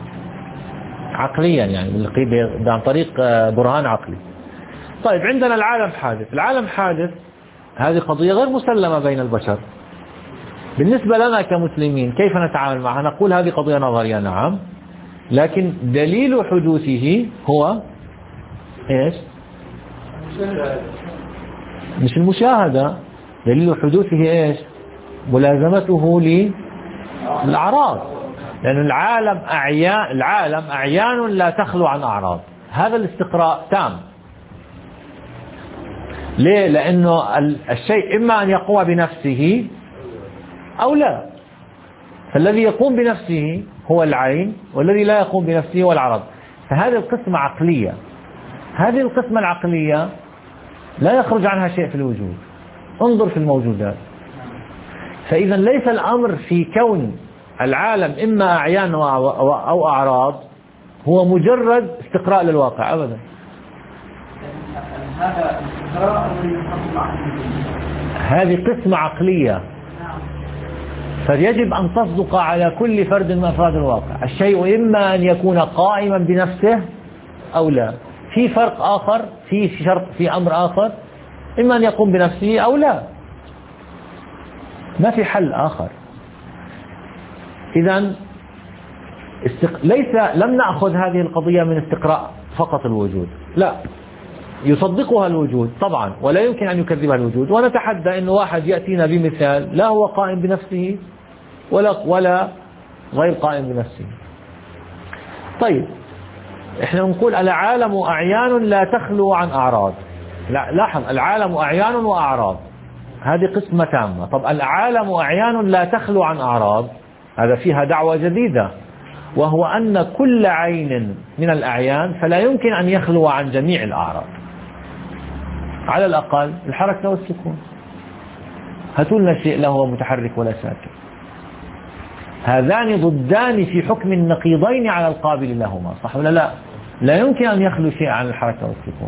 عقليا يعني عن طريق برهان عقلي. طيب عندنا العالم حادث، العالم حادث هذه قضية غير مسلمة بين البشر. بالنسبة لنا كمسلمين كيف نتعامل معها؟ نقول هذه قضية نظرية نعم، لكن دليل حدوثه هو ايش؟ مش المشاهدة، دليل حدوثه ايش؟ ملازمته للأعراض، لأن العالم أعيان العالم أعيان لا تخلو عن أعراض. هذا الاستقراء تام. ليه؟ لأنه الشيء إما أن يقوم بنفسه أو لا، فالذي يقوم بنفسه هو العين والذي لا يقوم بنفسه هو العرض. فهذه القسمة عقلية، هذه القسمة العقلية لا يخرج عنها شيء في الوجود. انظر في الموجودات، فإذا ليس الأمر في كون العالم إما أعيان أو أعراض هو مجرد استقراء للواقع أبدا. هذه قسمة عقلية، فيجب أن تصدق على كل فرد من أفراد الواقع. الشيء إما أن يكون قائما بنفسه أو لا. في فرق آخر، في شرط، في أمر آخر، إما أن يقوم بنفسه أو لا، ما في حل آخر. إذن استق... ليس لم نأخذ هذه القضية من استقراء فقط الوجود، لا، يصدقها الوجود طبعا ولا يمكن أن يكذبها الوجود. ونتحدى أن واحد يأتينا بمثال لا هو قائم بنفسه ولا ولا غير قائم بنفسه. طيب احنا نقول العالم أعيان لا تخلو عن أعراض. لا لاحظ، العالم أعيان وأعراض، هذه قسمة تامة. طب العالم أعيان لا تخلو عن أعراض، هذا فيها دعوة جديدة، وهو أن كل عين من الأعيان فلا يمكن أن يخلو عن جميع الأعراض، على الأقل الحركة والسكون. هاتوا لنا شيء لا هو متحرك ولا ساكن، هذان ضدان في حكم النقيضين على القابل لهما، صح ولا لا؟ لا يمكن أن يخلو شيء عن الحركة والسكون.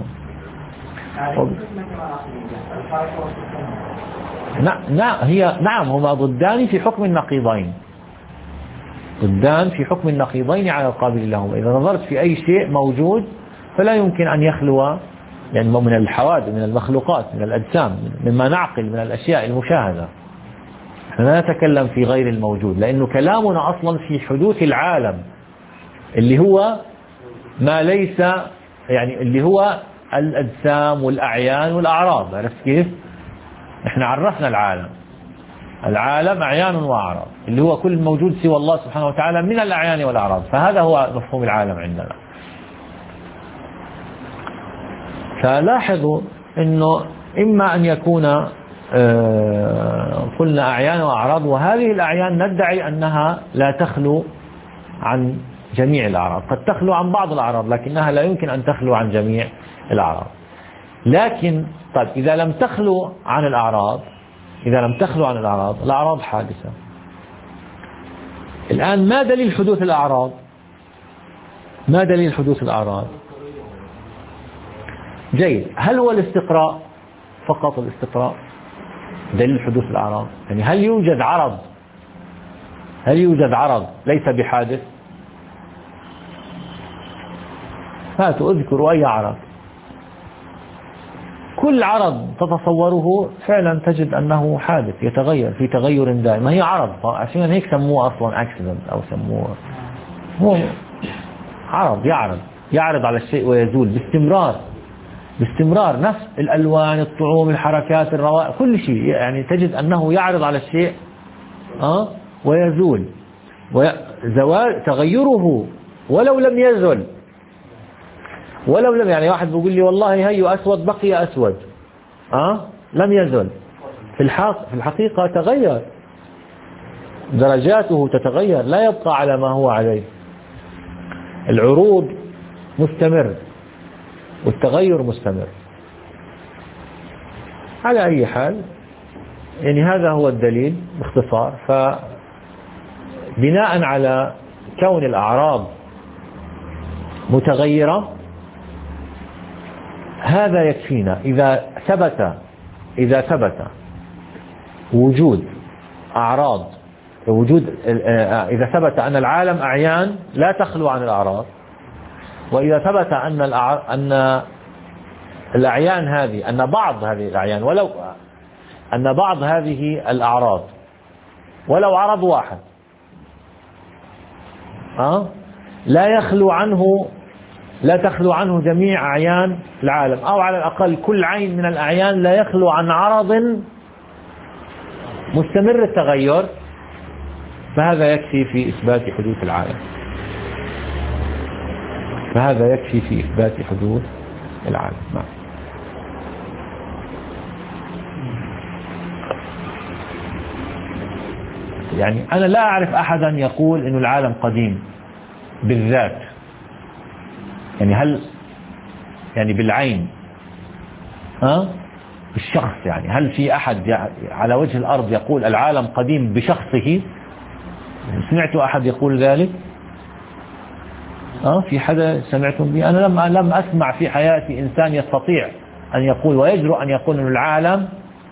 نعم هي نعم هما ضدان في حكم النقيضين، ضدان في حكم النقيضين على القابل لهما. إذا نظرت في أي شيء موجود فلا يمكن أن يخلو يعني من الحوادث، من المخلوقات، من الأجسام، مما نعقل من الأشياء المشاهدة. نحن لا نتكلم في غير الموجود، لأنه كلامنا أصلا في حدوث العالم اللي هو ما ليس يعني اللي هو الأجسام والأعيان والأعراض. عرفت كيف؟ نحن عرفنا العالم، العالم أعيان وأعراض، اللي هو كل موجود سوى الله سبحانه وتعالى من الأعيان والأعراض. فهذا هو مفهوم العالم عندنا. فلاحظوا أنه إما أن يكون قلنا أعيان وأعراض، وهذه الأعيان ندعي أنها لا تخلو عن جميع الأعراض، قد تخلو عن بعض الأعراض لكنها لا يمكن أن تخلو عن جميع الأعراض. لكن طيب إذا لم تخلو عن الأعراض، إذا لم تخلو عن الأعراض، الأعراض حادثة. الآن ما دليل حدوث الأعراض؟ ما دليل حدوث الأعراض؟ جيد، هل هو الاستقراء فقط؟ الاستقراء دليل حدوث الأعراض؟ يعني هل يوجد عرض هل يوجد عرض ليس بحادث؟ هاتوا اذكروا أي عرض. كل عرض تتصوره فعلا تجد أنه حادث يتغير في تغير دائم. ما هي عرض، عشان هيك سموه أصلا accident أو سموه هو عرض، يعرض يعرض على الشيء ويزول باستمرار باستمرار. نفس الألوان، الطعوم، الحركات، الروائح، كل شيء يعني تجد أنه يعرض على الشيء أه ويزول. وزوال تغيره ولو لم يزل، ولو لم يعني واحد بيقول لي والله هي أسود بقي أسود أه لم يزل، في الحق في الحقيقة تغير، درجاته تتغير، لا يبقى على ما هو عليه. العروض مستمر والتغير مستمر. على أي حال يعني هذا هو الدليل باختصار. فبناء على كون الأعراض متغيرة هذا يكفينا. إذا ثبت إذا ثبت وجود أعراض، وجود إذا ثبت أن العالم أعيان لا تخلو عن الأعراض، وإذا ثبت أن أن الأعيان هذه أن بعض هذه الأعيان ولو أن بعض هذه الأعراض ولو عرض واحد أه؟ لا يخلو عنه لا تخلو عنه جميع أعيان العالم، أو على الأقل كل عين من الأعيان لا يخلو عن عرض مستمر التغير، فهذا يكفي في إثبات حدوث العالم. فهذا يكفي في إثبات حدوث العالم. نعم. يعني أنا لا أعرف أحدا يقول إنه العالم قديم بالذات، يعني هل يعني بالعين ها بالشخص، يعني هل في أحد على وجه الأرض يقول العالم قديم بشخصه؟ سمعت أحد يقول ذلك؟ أه في حدا سمعتم به؟ أنا لم لم أسمع في حياتي إنسان يستطيع أن يقول ويجرؤ أن يقول أن العالم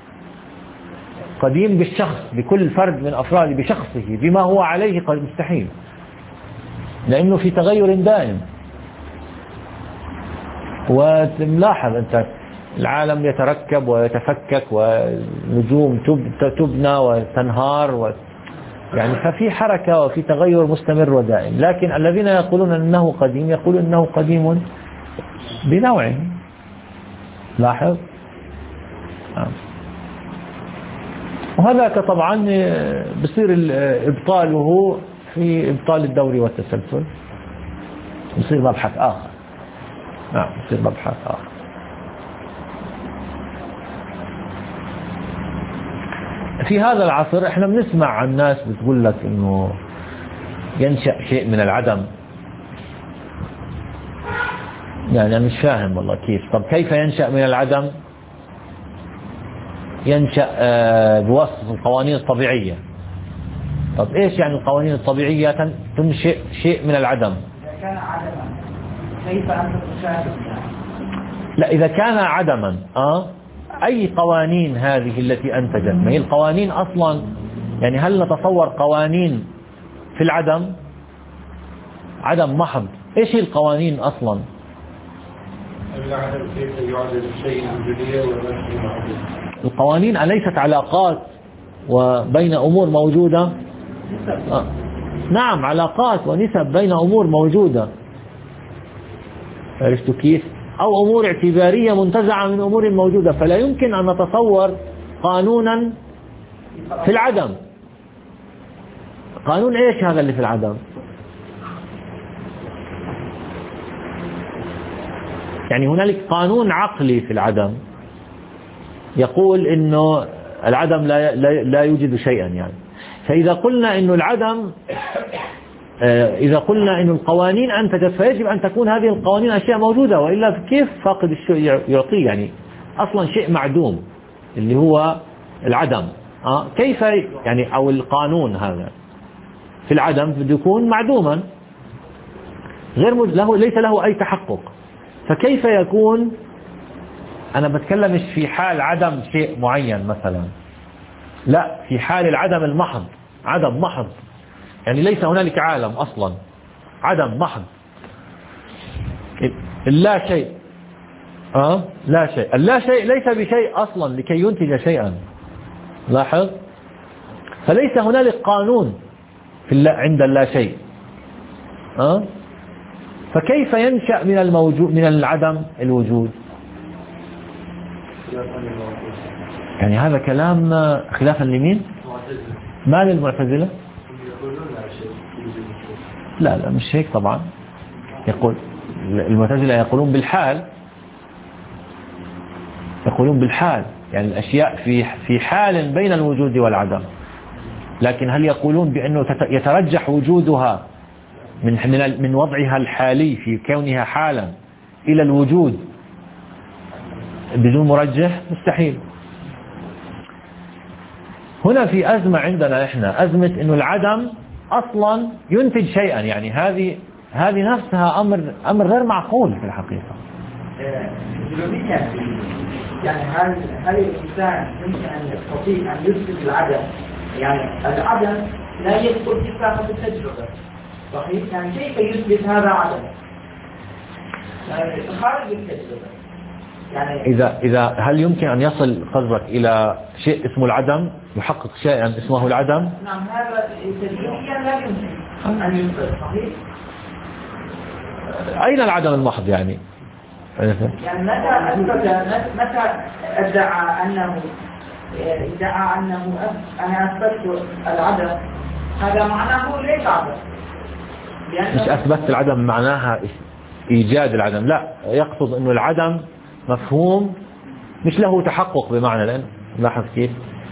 قديم بالشخص، بكل فرد من أفراده بشخصه بما هو عليه، قد مستحيل، لأنه في تغير دائم. وتلاحظ أنت العالم يتركب ويتفكك ونجوم تبنى وتنهار و يعني ففي حركة وفي تغير مستمر ودائم. لكن الذين يقولون أنه قديم يقولون أنه قديم بنوعه. لاحظ. وهذاك طبعا بصير إبطاله في إبطال الدوري والتسلسل، بصير مبحث آخر. نعم بصير مبحث آخر. في هذا العصر احنا بنسمع عن ناس بتقول لك انه ينشأ شيء من العدم. يعني انا مش فاهم والله كيف. طب كيف ينشأ من العدم؟ ينشأ بواسطة القوانين الطبيعية. طب ايش يعني القوانين الطبيعية تنشئ شيء من العدم؟ إذا كان عدما كيف أنت تشاهد؟ لا إذا كان عدما اه أي قوانين هذه التي أنتجت؟ ما هي القوانين أصلا، يعني هل نتصور قوانين في العدم؟ عدم محض. إيش هي القوانين أصلا؟ العدم كيف يعدل الشيء وجودية ولا معدل؟ القوانين أليست علاقات وبين أمور موجودة؟ آه. نعم علاقات ونسب بين أمور موجودة. عرفتوا كيف؟ أو أمور اعتبارية منتزعة من أمور موجودة. فلا يمكن أن نتصور قانونا في العدم. قانون إيش هذا اللي في العدم؟ يعني هنالك قانون عقلي في العدم يقول إنه العدم لا لا يوجد شيئا. يعني فإذا قلنا إنه العدم إذا قلنا إنه القوانين أنتجت، فيجب أن تكون هذه القوانين أشياء موجودة، وإلا كيف فاقد الشيء يعطيه؟ يعني أصلا شيء معدوم اللي هو العدم. أه كيف يعني؟ أو القانون هذا في العدم بده يكون معدوما غير مج... له ليس له أي تحقق. فكيف يكون؟ أنا بتكلمش في حال عدم شيء معين مثلا، لا في حال العدم المحض، عدم محض، يعني ليس هنالك عالم أصلا، عدم محض، لا شيء. أه؟ لا شيء. اللا شيء ليس بشيء أصلا لكي ينتج شيئا. لاحظ، فليس هنالك قانون في اللا عند اللا شيء. أه؟ فكيف ينشأ من الموجود من العدم الوجود؟ يعني هذا كلام خلافا لمين؟ ما للمعتزلة؟ لا لا مش هيك طبعا. يقول المعتزلة يقولون بالحال، يقولون بالحال، يعني الأشياء في في حال بين الوجود والعدم. لكن هل يقولون بأنه يترجح وجودها من من من وضعها الحالي في كونها حالا إلى الوجود بدون مرجح؟ مستحيل. هنا في أزمة عندنا إحنا، أزمة إنه العدم أصلا ينتج شيئا. يعني هذه هذه نفسها أمر أمر غير معقول في الحقيقة. يعني هل هل الإنسان يمكن أن يستطيع أن يثبت العدم؟ يعني العدم لا يثبت في ساحة التجربة، صحيح؟ يعني كيف يثبت هذا عدم؟ يعني خارج التجربة. يعني إذا إذا هل يمكن أن يصل قصدك إلى شيء اسمه العدم، يحقق شيئا اسمه العدم؟ نعم، هذا تجريبيا لا يمكن أن يثبت، صحيح؟ أين العدم المحض يعني؟ يعني متى أثبت متى ادعى أنه ادعى أنه أنا أثبت العدم، هذا معناه ليس عدم. مش أثبت العدم معناها إيجاد العدم، لا، يقصد أنه العدم مفهوم مش له تحقق بمعنى. لأن ملاحظ كيف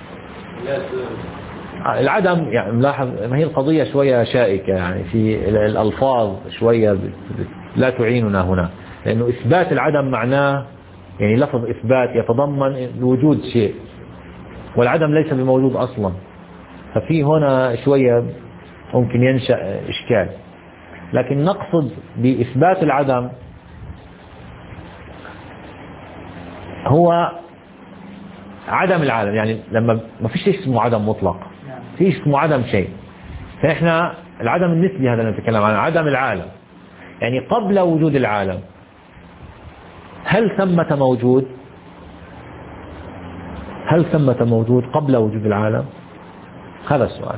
العدم، يعني ملاحظ ما هي القضية شوية شائكة، يعني في الألفاظ شوية لا تعيننا هنا. لأنه إثبات العدم معناه يعني لفظ إثبات يتضمن وجود شيء، والعدم ليس بموجود أصلا. ففي هنا شوية ممكن ينشأ إشكال. لكن نقصد بإثبات العدم هو عدم العالم. يعني لما ما فيش شيء اسمه عدم مطلق، في اسمه عدم شيء. فإحنا العدم النسبي هذا نتكلم عنه، عدم العالم. يعني قبل وجود العالم هل ثمة موجود؟ هل ثمة موجود قبل وجود العالم؟ هذا السؤال.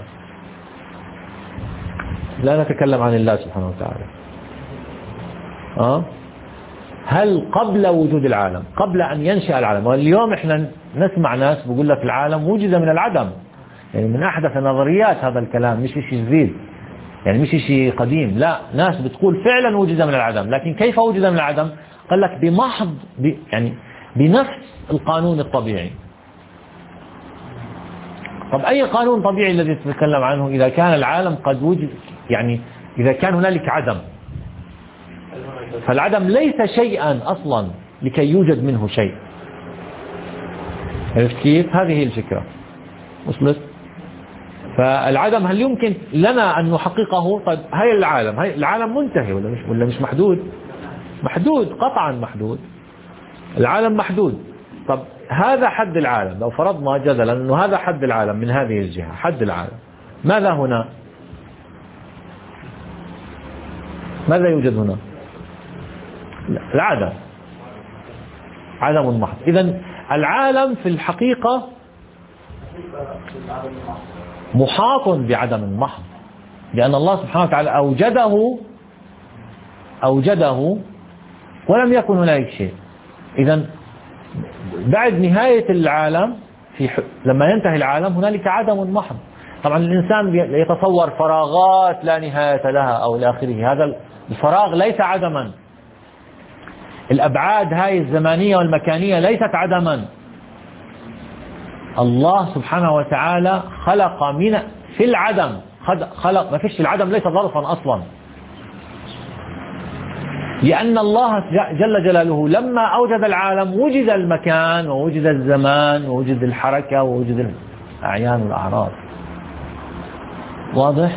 لا نتكلم عن الله سبحانه وتعالى. أه؟ هل قبل وجود العالم، قبل أن ينشأ العالم؟ واليوم إحنا نسمع ناس بيقول لك العالم وجد من العدم، يعني من أحدث نظريات هذا الكلام، مش شيء جديد، يعني مش شيء قديم. لا، ناس بتقول فعلا وجد من العدم. لكن كيف وجد من العدم؟ قال لك بمحض ب يعني بنفس القانون الطبيعي. طب أي قانون طبيعي الذي تتكلم عنه إذا كان العالم قد وجد؟ يعني إذا كان هنالك عدم، فالعدم ليس شيئا أصلا لكي يوجد منه شيء. عرفت كيف؟ هذه هي الفكرة. وصلت؟ فالعدم هل يمكن لنا أن نحققه؟ طيب هاي العالم، هاي العالم منتهي ولا مش ولا مش محدود؟ محدود قطعا، محدود. العالم محدود. طب هذا حد العالم، لو فرضنا جدلا أنه هذا حد العالم من هذه الجهة، حد العالم، ماذا هنا؟ ماذا يوجد هنا؟ العدم، عدم محض. إذن العالم في الحقيقة محاط بعدم محض، لأن الله سبحانه وتعالى أوجده أوجده ولم يكن هنالك شيء. إذن بعد نهاية العالم، في لما ينتهي العالم هنالك عدم محض. طبعا الإنسان يتصور فراغات لا نهاية لها أو لآخره، هذا الفراغ ليس عدما. الأبعاد هاي الزمانية والمكانية ليست عدما. الله سبحانه وتعالى خلق من في العدم، خلق ما فيش العدم، ليس ظرفا أصلا، لأن الله جل جلاله لما أوجد العالم وجد المكان ووجد الزمان ووجد الحركة ووجد الأعيان والأعراض. واضح؟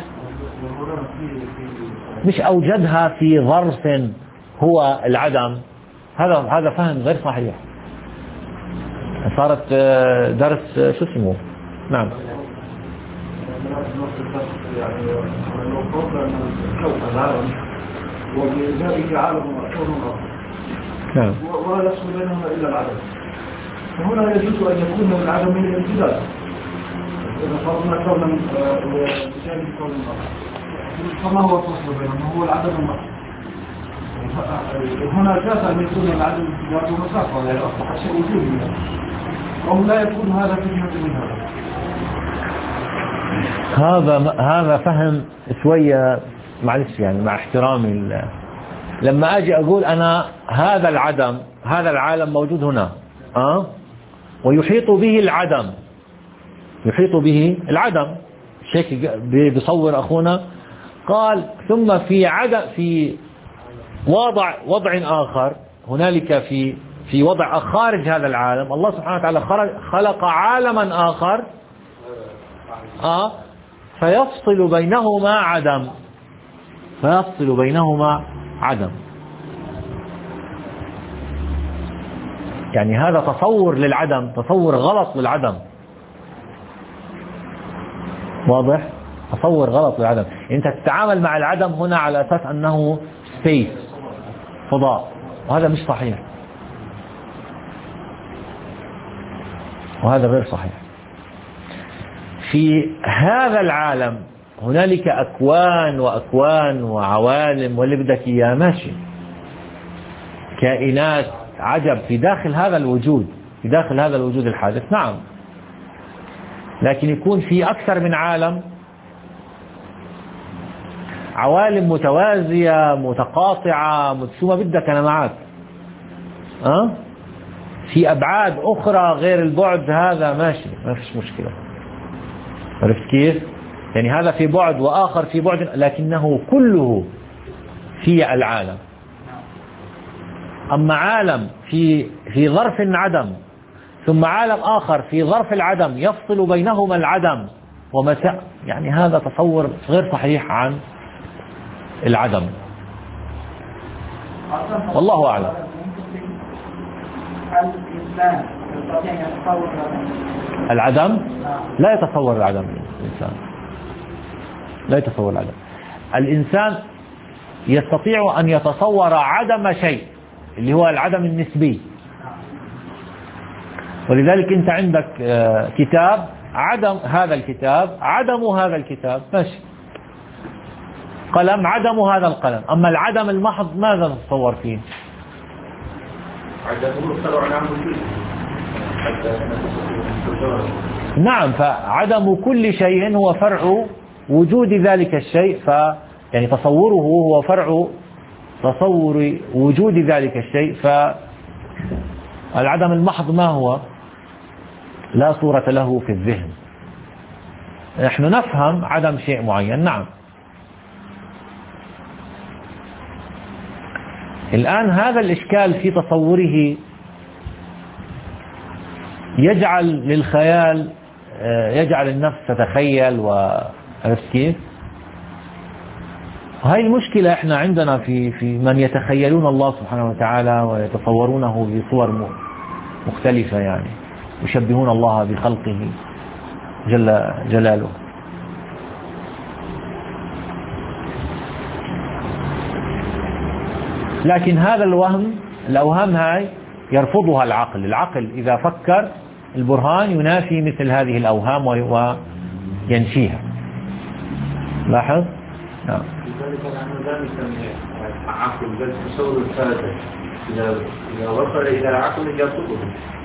مش أوجدها في ظرف هو العدم. هذا هذا فهم غير صحيح. صارت درس شو اسمه؟ نعم. نعم. ولا يحصل بينهما إلا العدم. فهنا يجوز أن يكون العدم من الامتداد إذا فرضنا كونا بجانب كون الآخر. فما هو الفصل بينهما؟ هو العدم المحض. هنا جاز أن يكون العدم الامتداد ومسافة يعني أصبح شيء وجودي أو لا يكون هذا فتنة من هذا. هذا هذا فهم شوية معلش يعني مع احترامي. لما أجي أقول أنا هذا العدم هذا العالم موجود هنا أه؟ ويحيط به العدم يحيط به العدم الشيخ بيصور أخونا قال ثم في عدم في وضع وضع آخر هنالك في في وضع خارج هذا العالم الله سبحانه وتعالى خلق عالما آخر أه؟ فيفصل بينهما عدم فيفصل بينهما عدم. يعني هذا تصور للعدم تصور غلط للعدم. واضح؟ تصور غلط للعدم. انت تتعامل مع العدم هنا على اساس انه سبيس فضاء وهذا مش صحيح وهذا غير صحيح. في هذا العالم هنالك أكوان وأكوان وعوالم واللي بدك إياه ماشي كائنات عجب في داخل هذا الوجود في داخل هذا الوجود الحادث نعم. لكن يكون في أكثر من عالم عوالم متوازية متقاطعة شو ما بدك أنا معك أه؟ في أبعاد أخرى غير البعد هذا ماشي ما فيش مشكلة. عرفت كيف؟ يعني هذا في بعد وآخر في بعد لكنه كله في العالم. أما عالم في في ظرف عدم ثم عالم آخر في ظرف العدم يفصل بينهما العدم ومساء يعني هذا تصور غير صحيح عن العدم. والله أعلم. الإنسان يستطيع أن يتصور العدم؟ لا يتصور العدم الإنسان لا يتصور العدم. الإنسان يستطيع أن يتصور عدم شيء اللي هو العدم النسبي. ولذلك أنت عندك كتاب عدم هذا الكتاب عدم هذا الكتاب ماشي. قلم عدم هذا القلم. أما العدم المحض ماذا تتصور فيه؟ نعم. فعدم كل شيء هو فرع وجود ذلك الشيء ف يعني تصوره هو فرع تصور وجود ذلك الشيء. فالعدم المحض ما هو؟ لا صورة له في الذهن. نحن نفهم عدم شيء معين نعم. الآن هذا الإشكال في تصوره يجعل للخيال يجعل النفس تتخيل وعرفت كيف؟ هاي المشكلة احنا عندنا في في من يتخيلون الله سبحانه وتعالى ويتصورونه بصور مختلفة يعني يشبهون الله بخلقه جل جلاله. لكن هذا الوهم الأوهام هاي يرفضها العقل. العقل إذا فكر البرهان ينافي مثل هذه الأوهام وينفيها. لاحظ؟ نعم. لذلك نحن لا نسمي عقل بل تصور الفاسد إذا وصل إلى العقل يرفضه.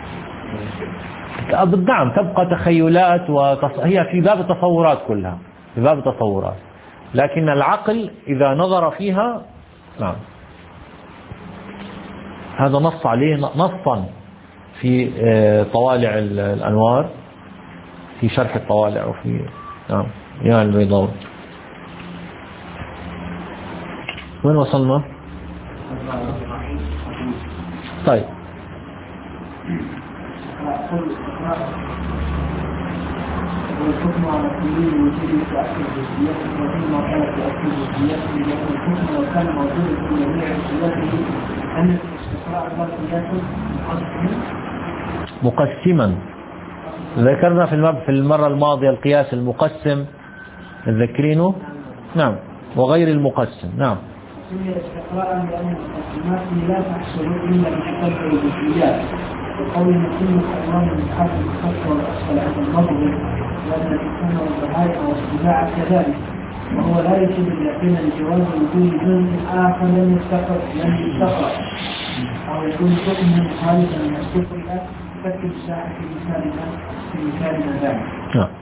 نعم تبقى تخيلات وتص... هي في باب التصورات كلها في باب التصورات. لكن العقل إذا نظر فيها نعم هذا نص عليه نصا في طوالع الأنوار في شرح الطوالع وفي نعم يا البيضاوي. وين وصلنا؟ طيب والحكم على كل وجود تأثير الجزئيات وفيما كانت تأثير الجزئيات لأن الحكم وكان موجودا في جميع جزئياته أن الاستقراء ذاته مقسما. ذكرنا في في المرة الماضية القياس المقسم تذكرينه؟ نعم. وغير المقسم. نعم. سمي استقراء لأن المقدمات لا تحصل إلا بحسب الجزئيات وقول كل حيوان من حرف الخط والأسفل عند المضغ وأن الإنسان والبهائم والسباع كذلك وهو لا يشد اليقين لجواز وجود جزء آخر لم يستقر لم يستقر أو يكون حكمه مخالفا من الكفر كالتمساح في مثالنا في مثالنا ذلك.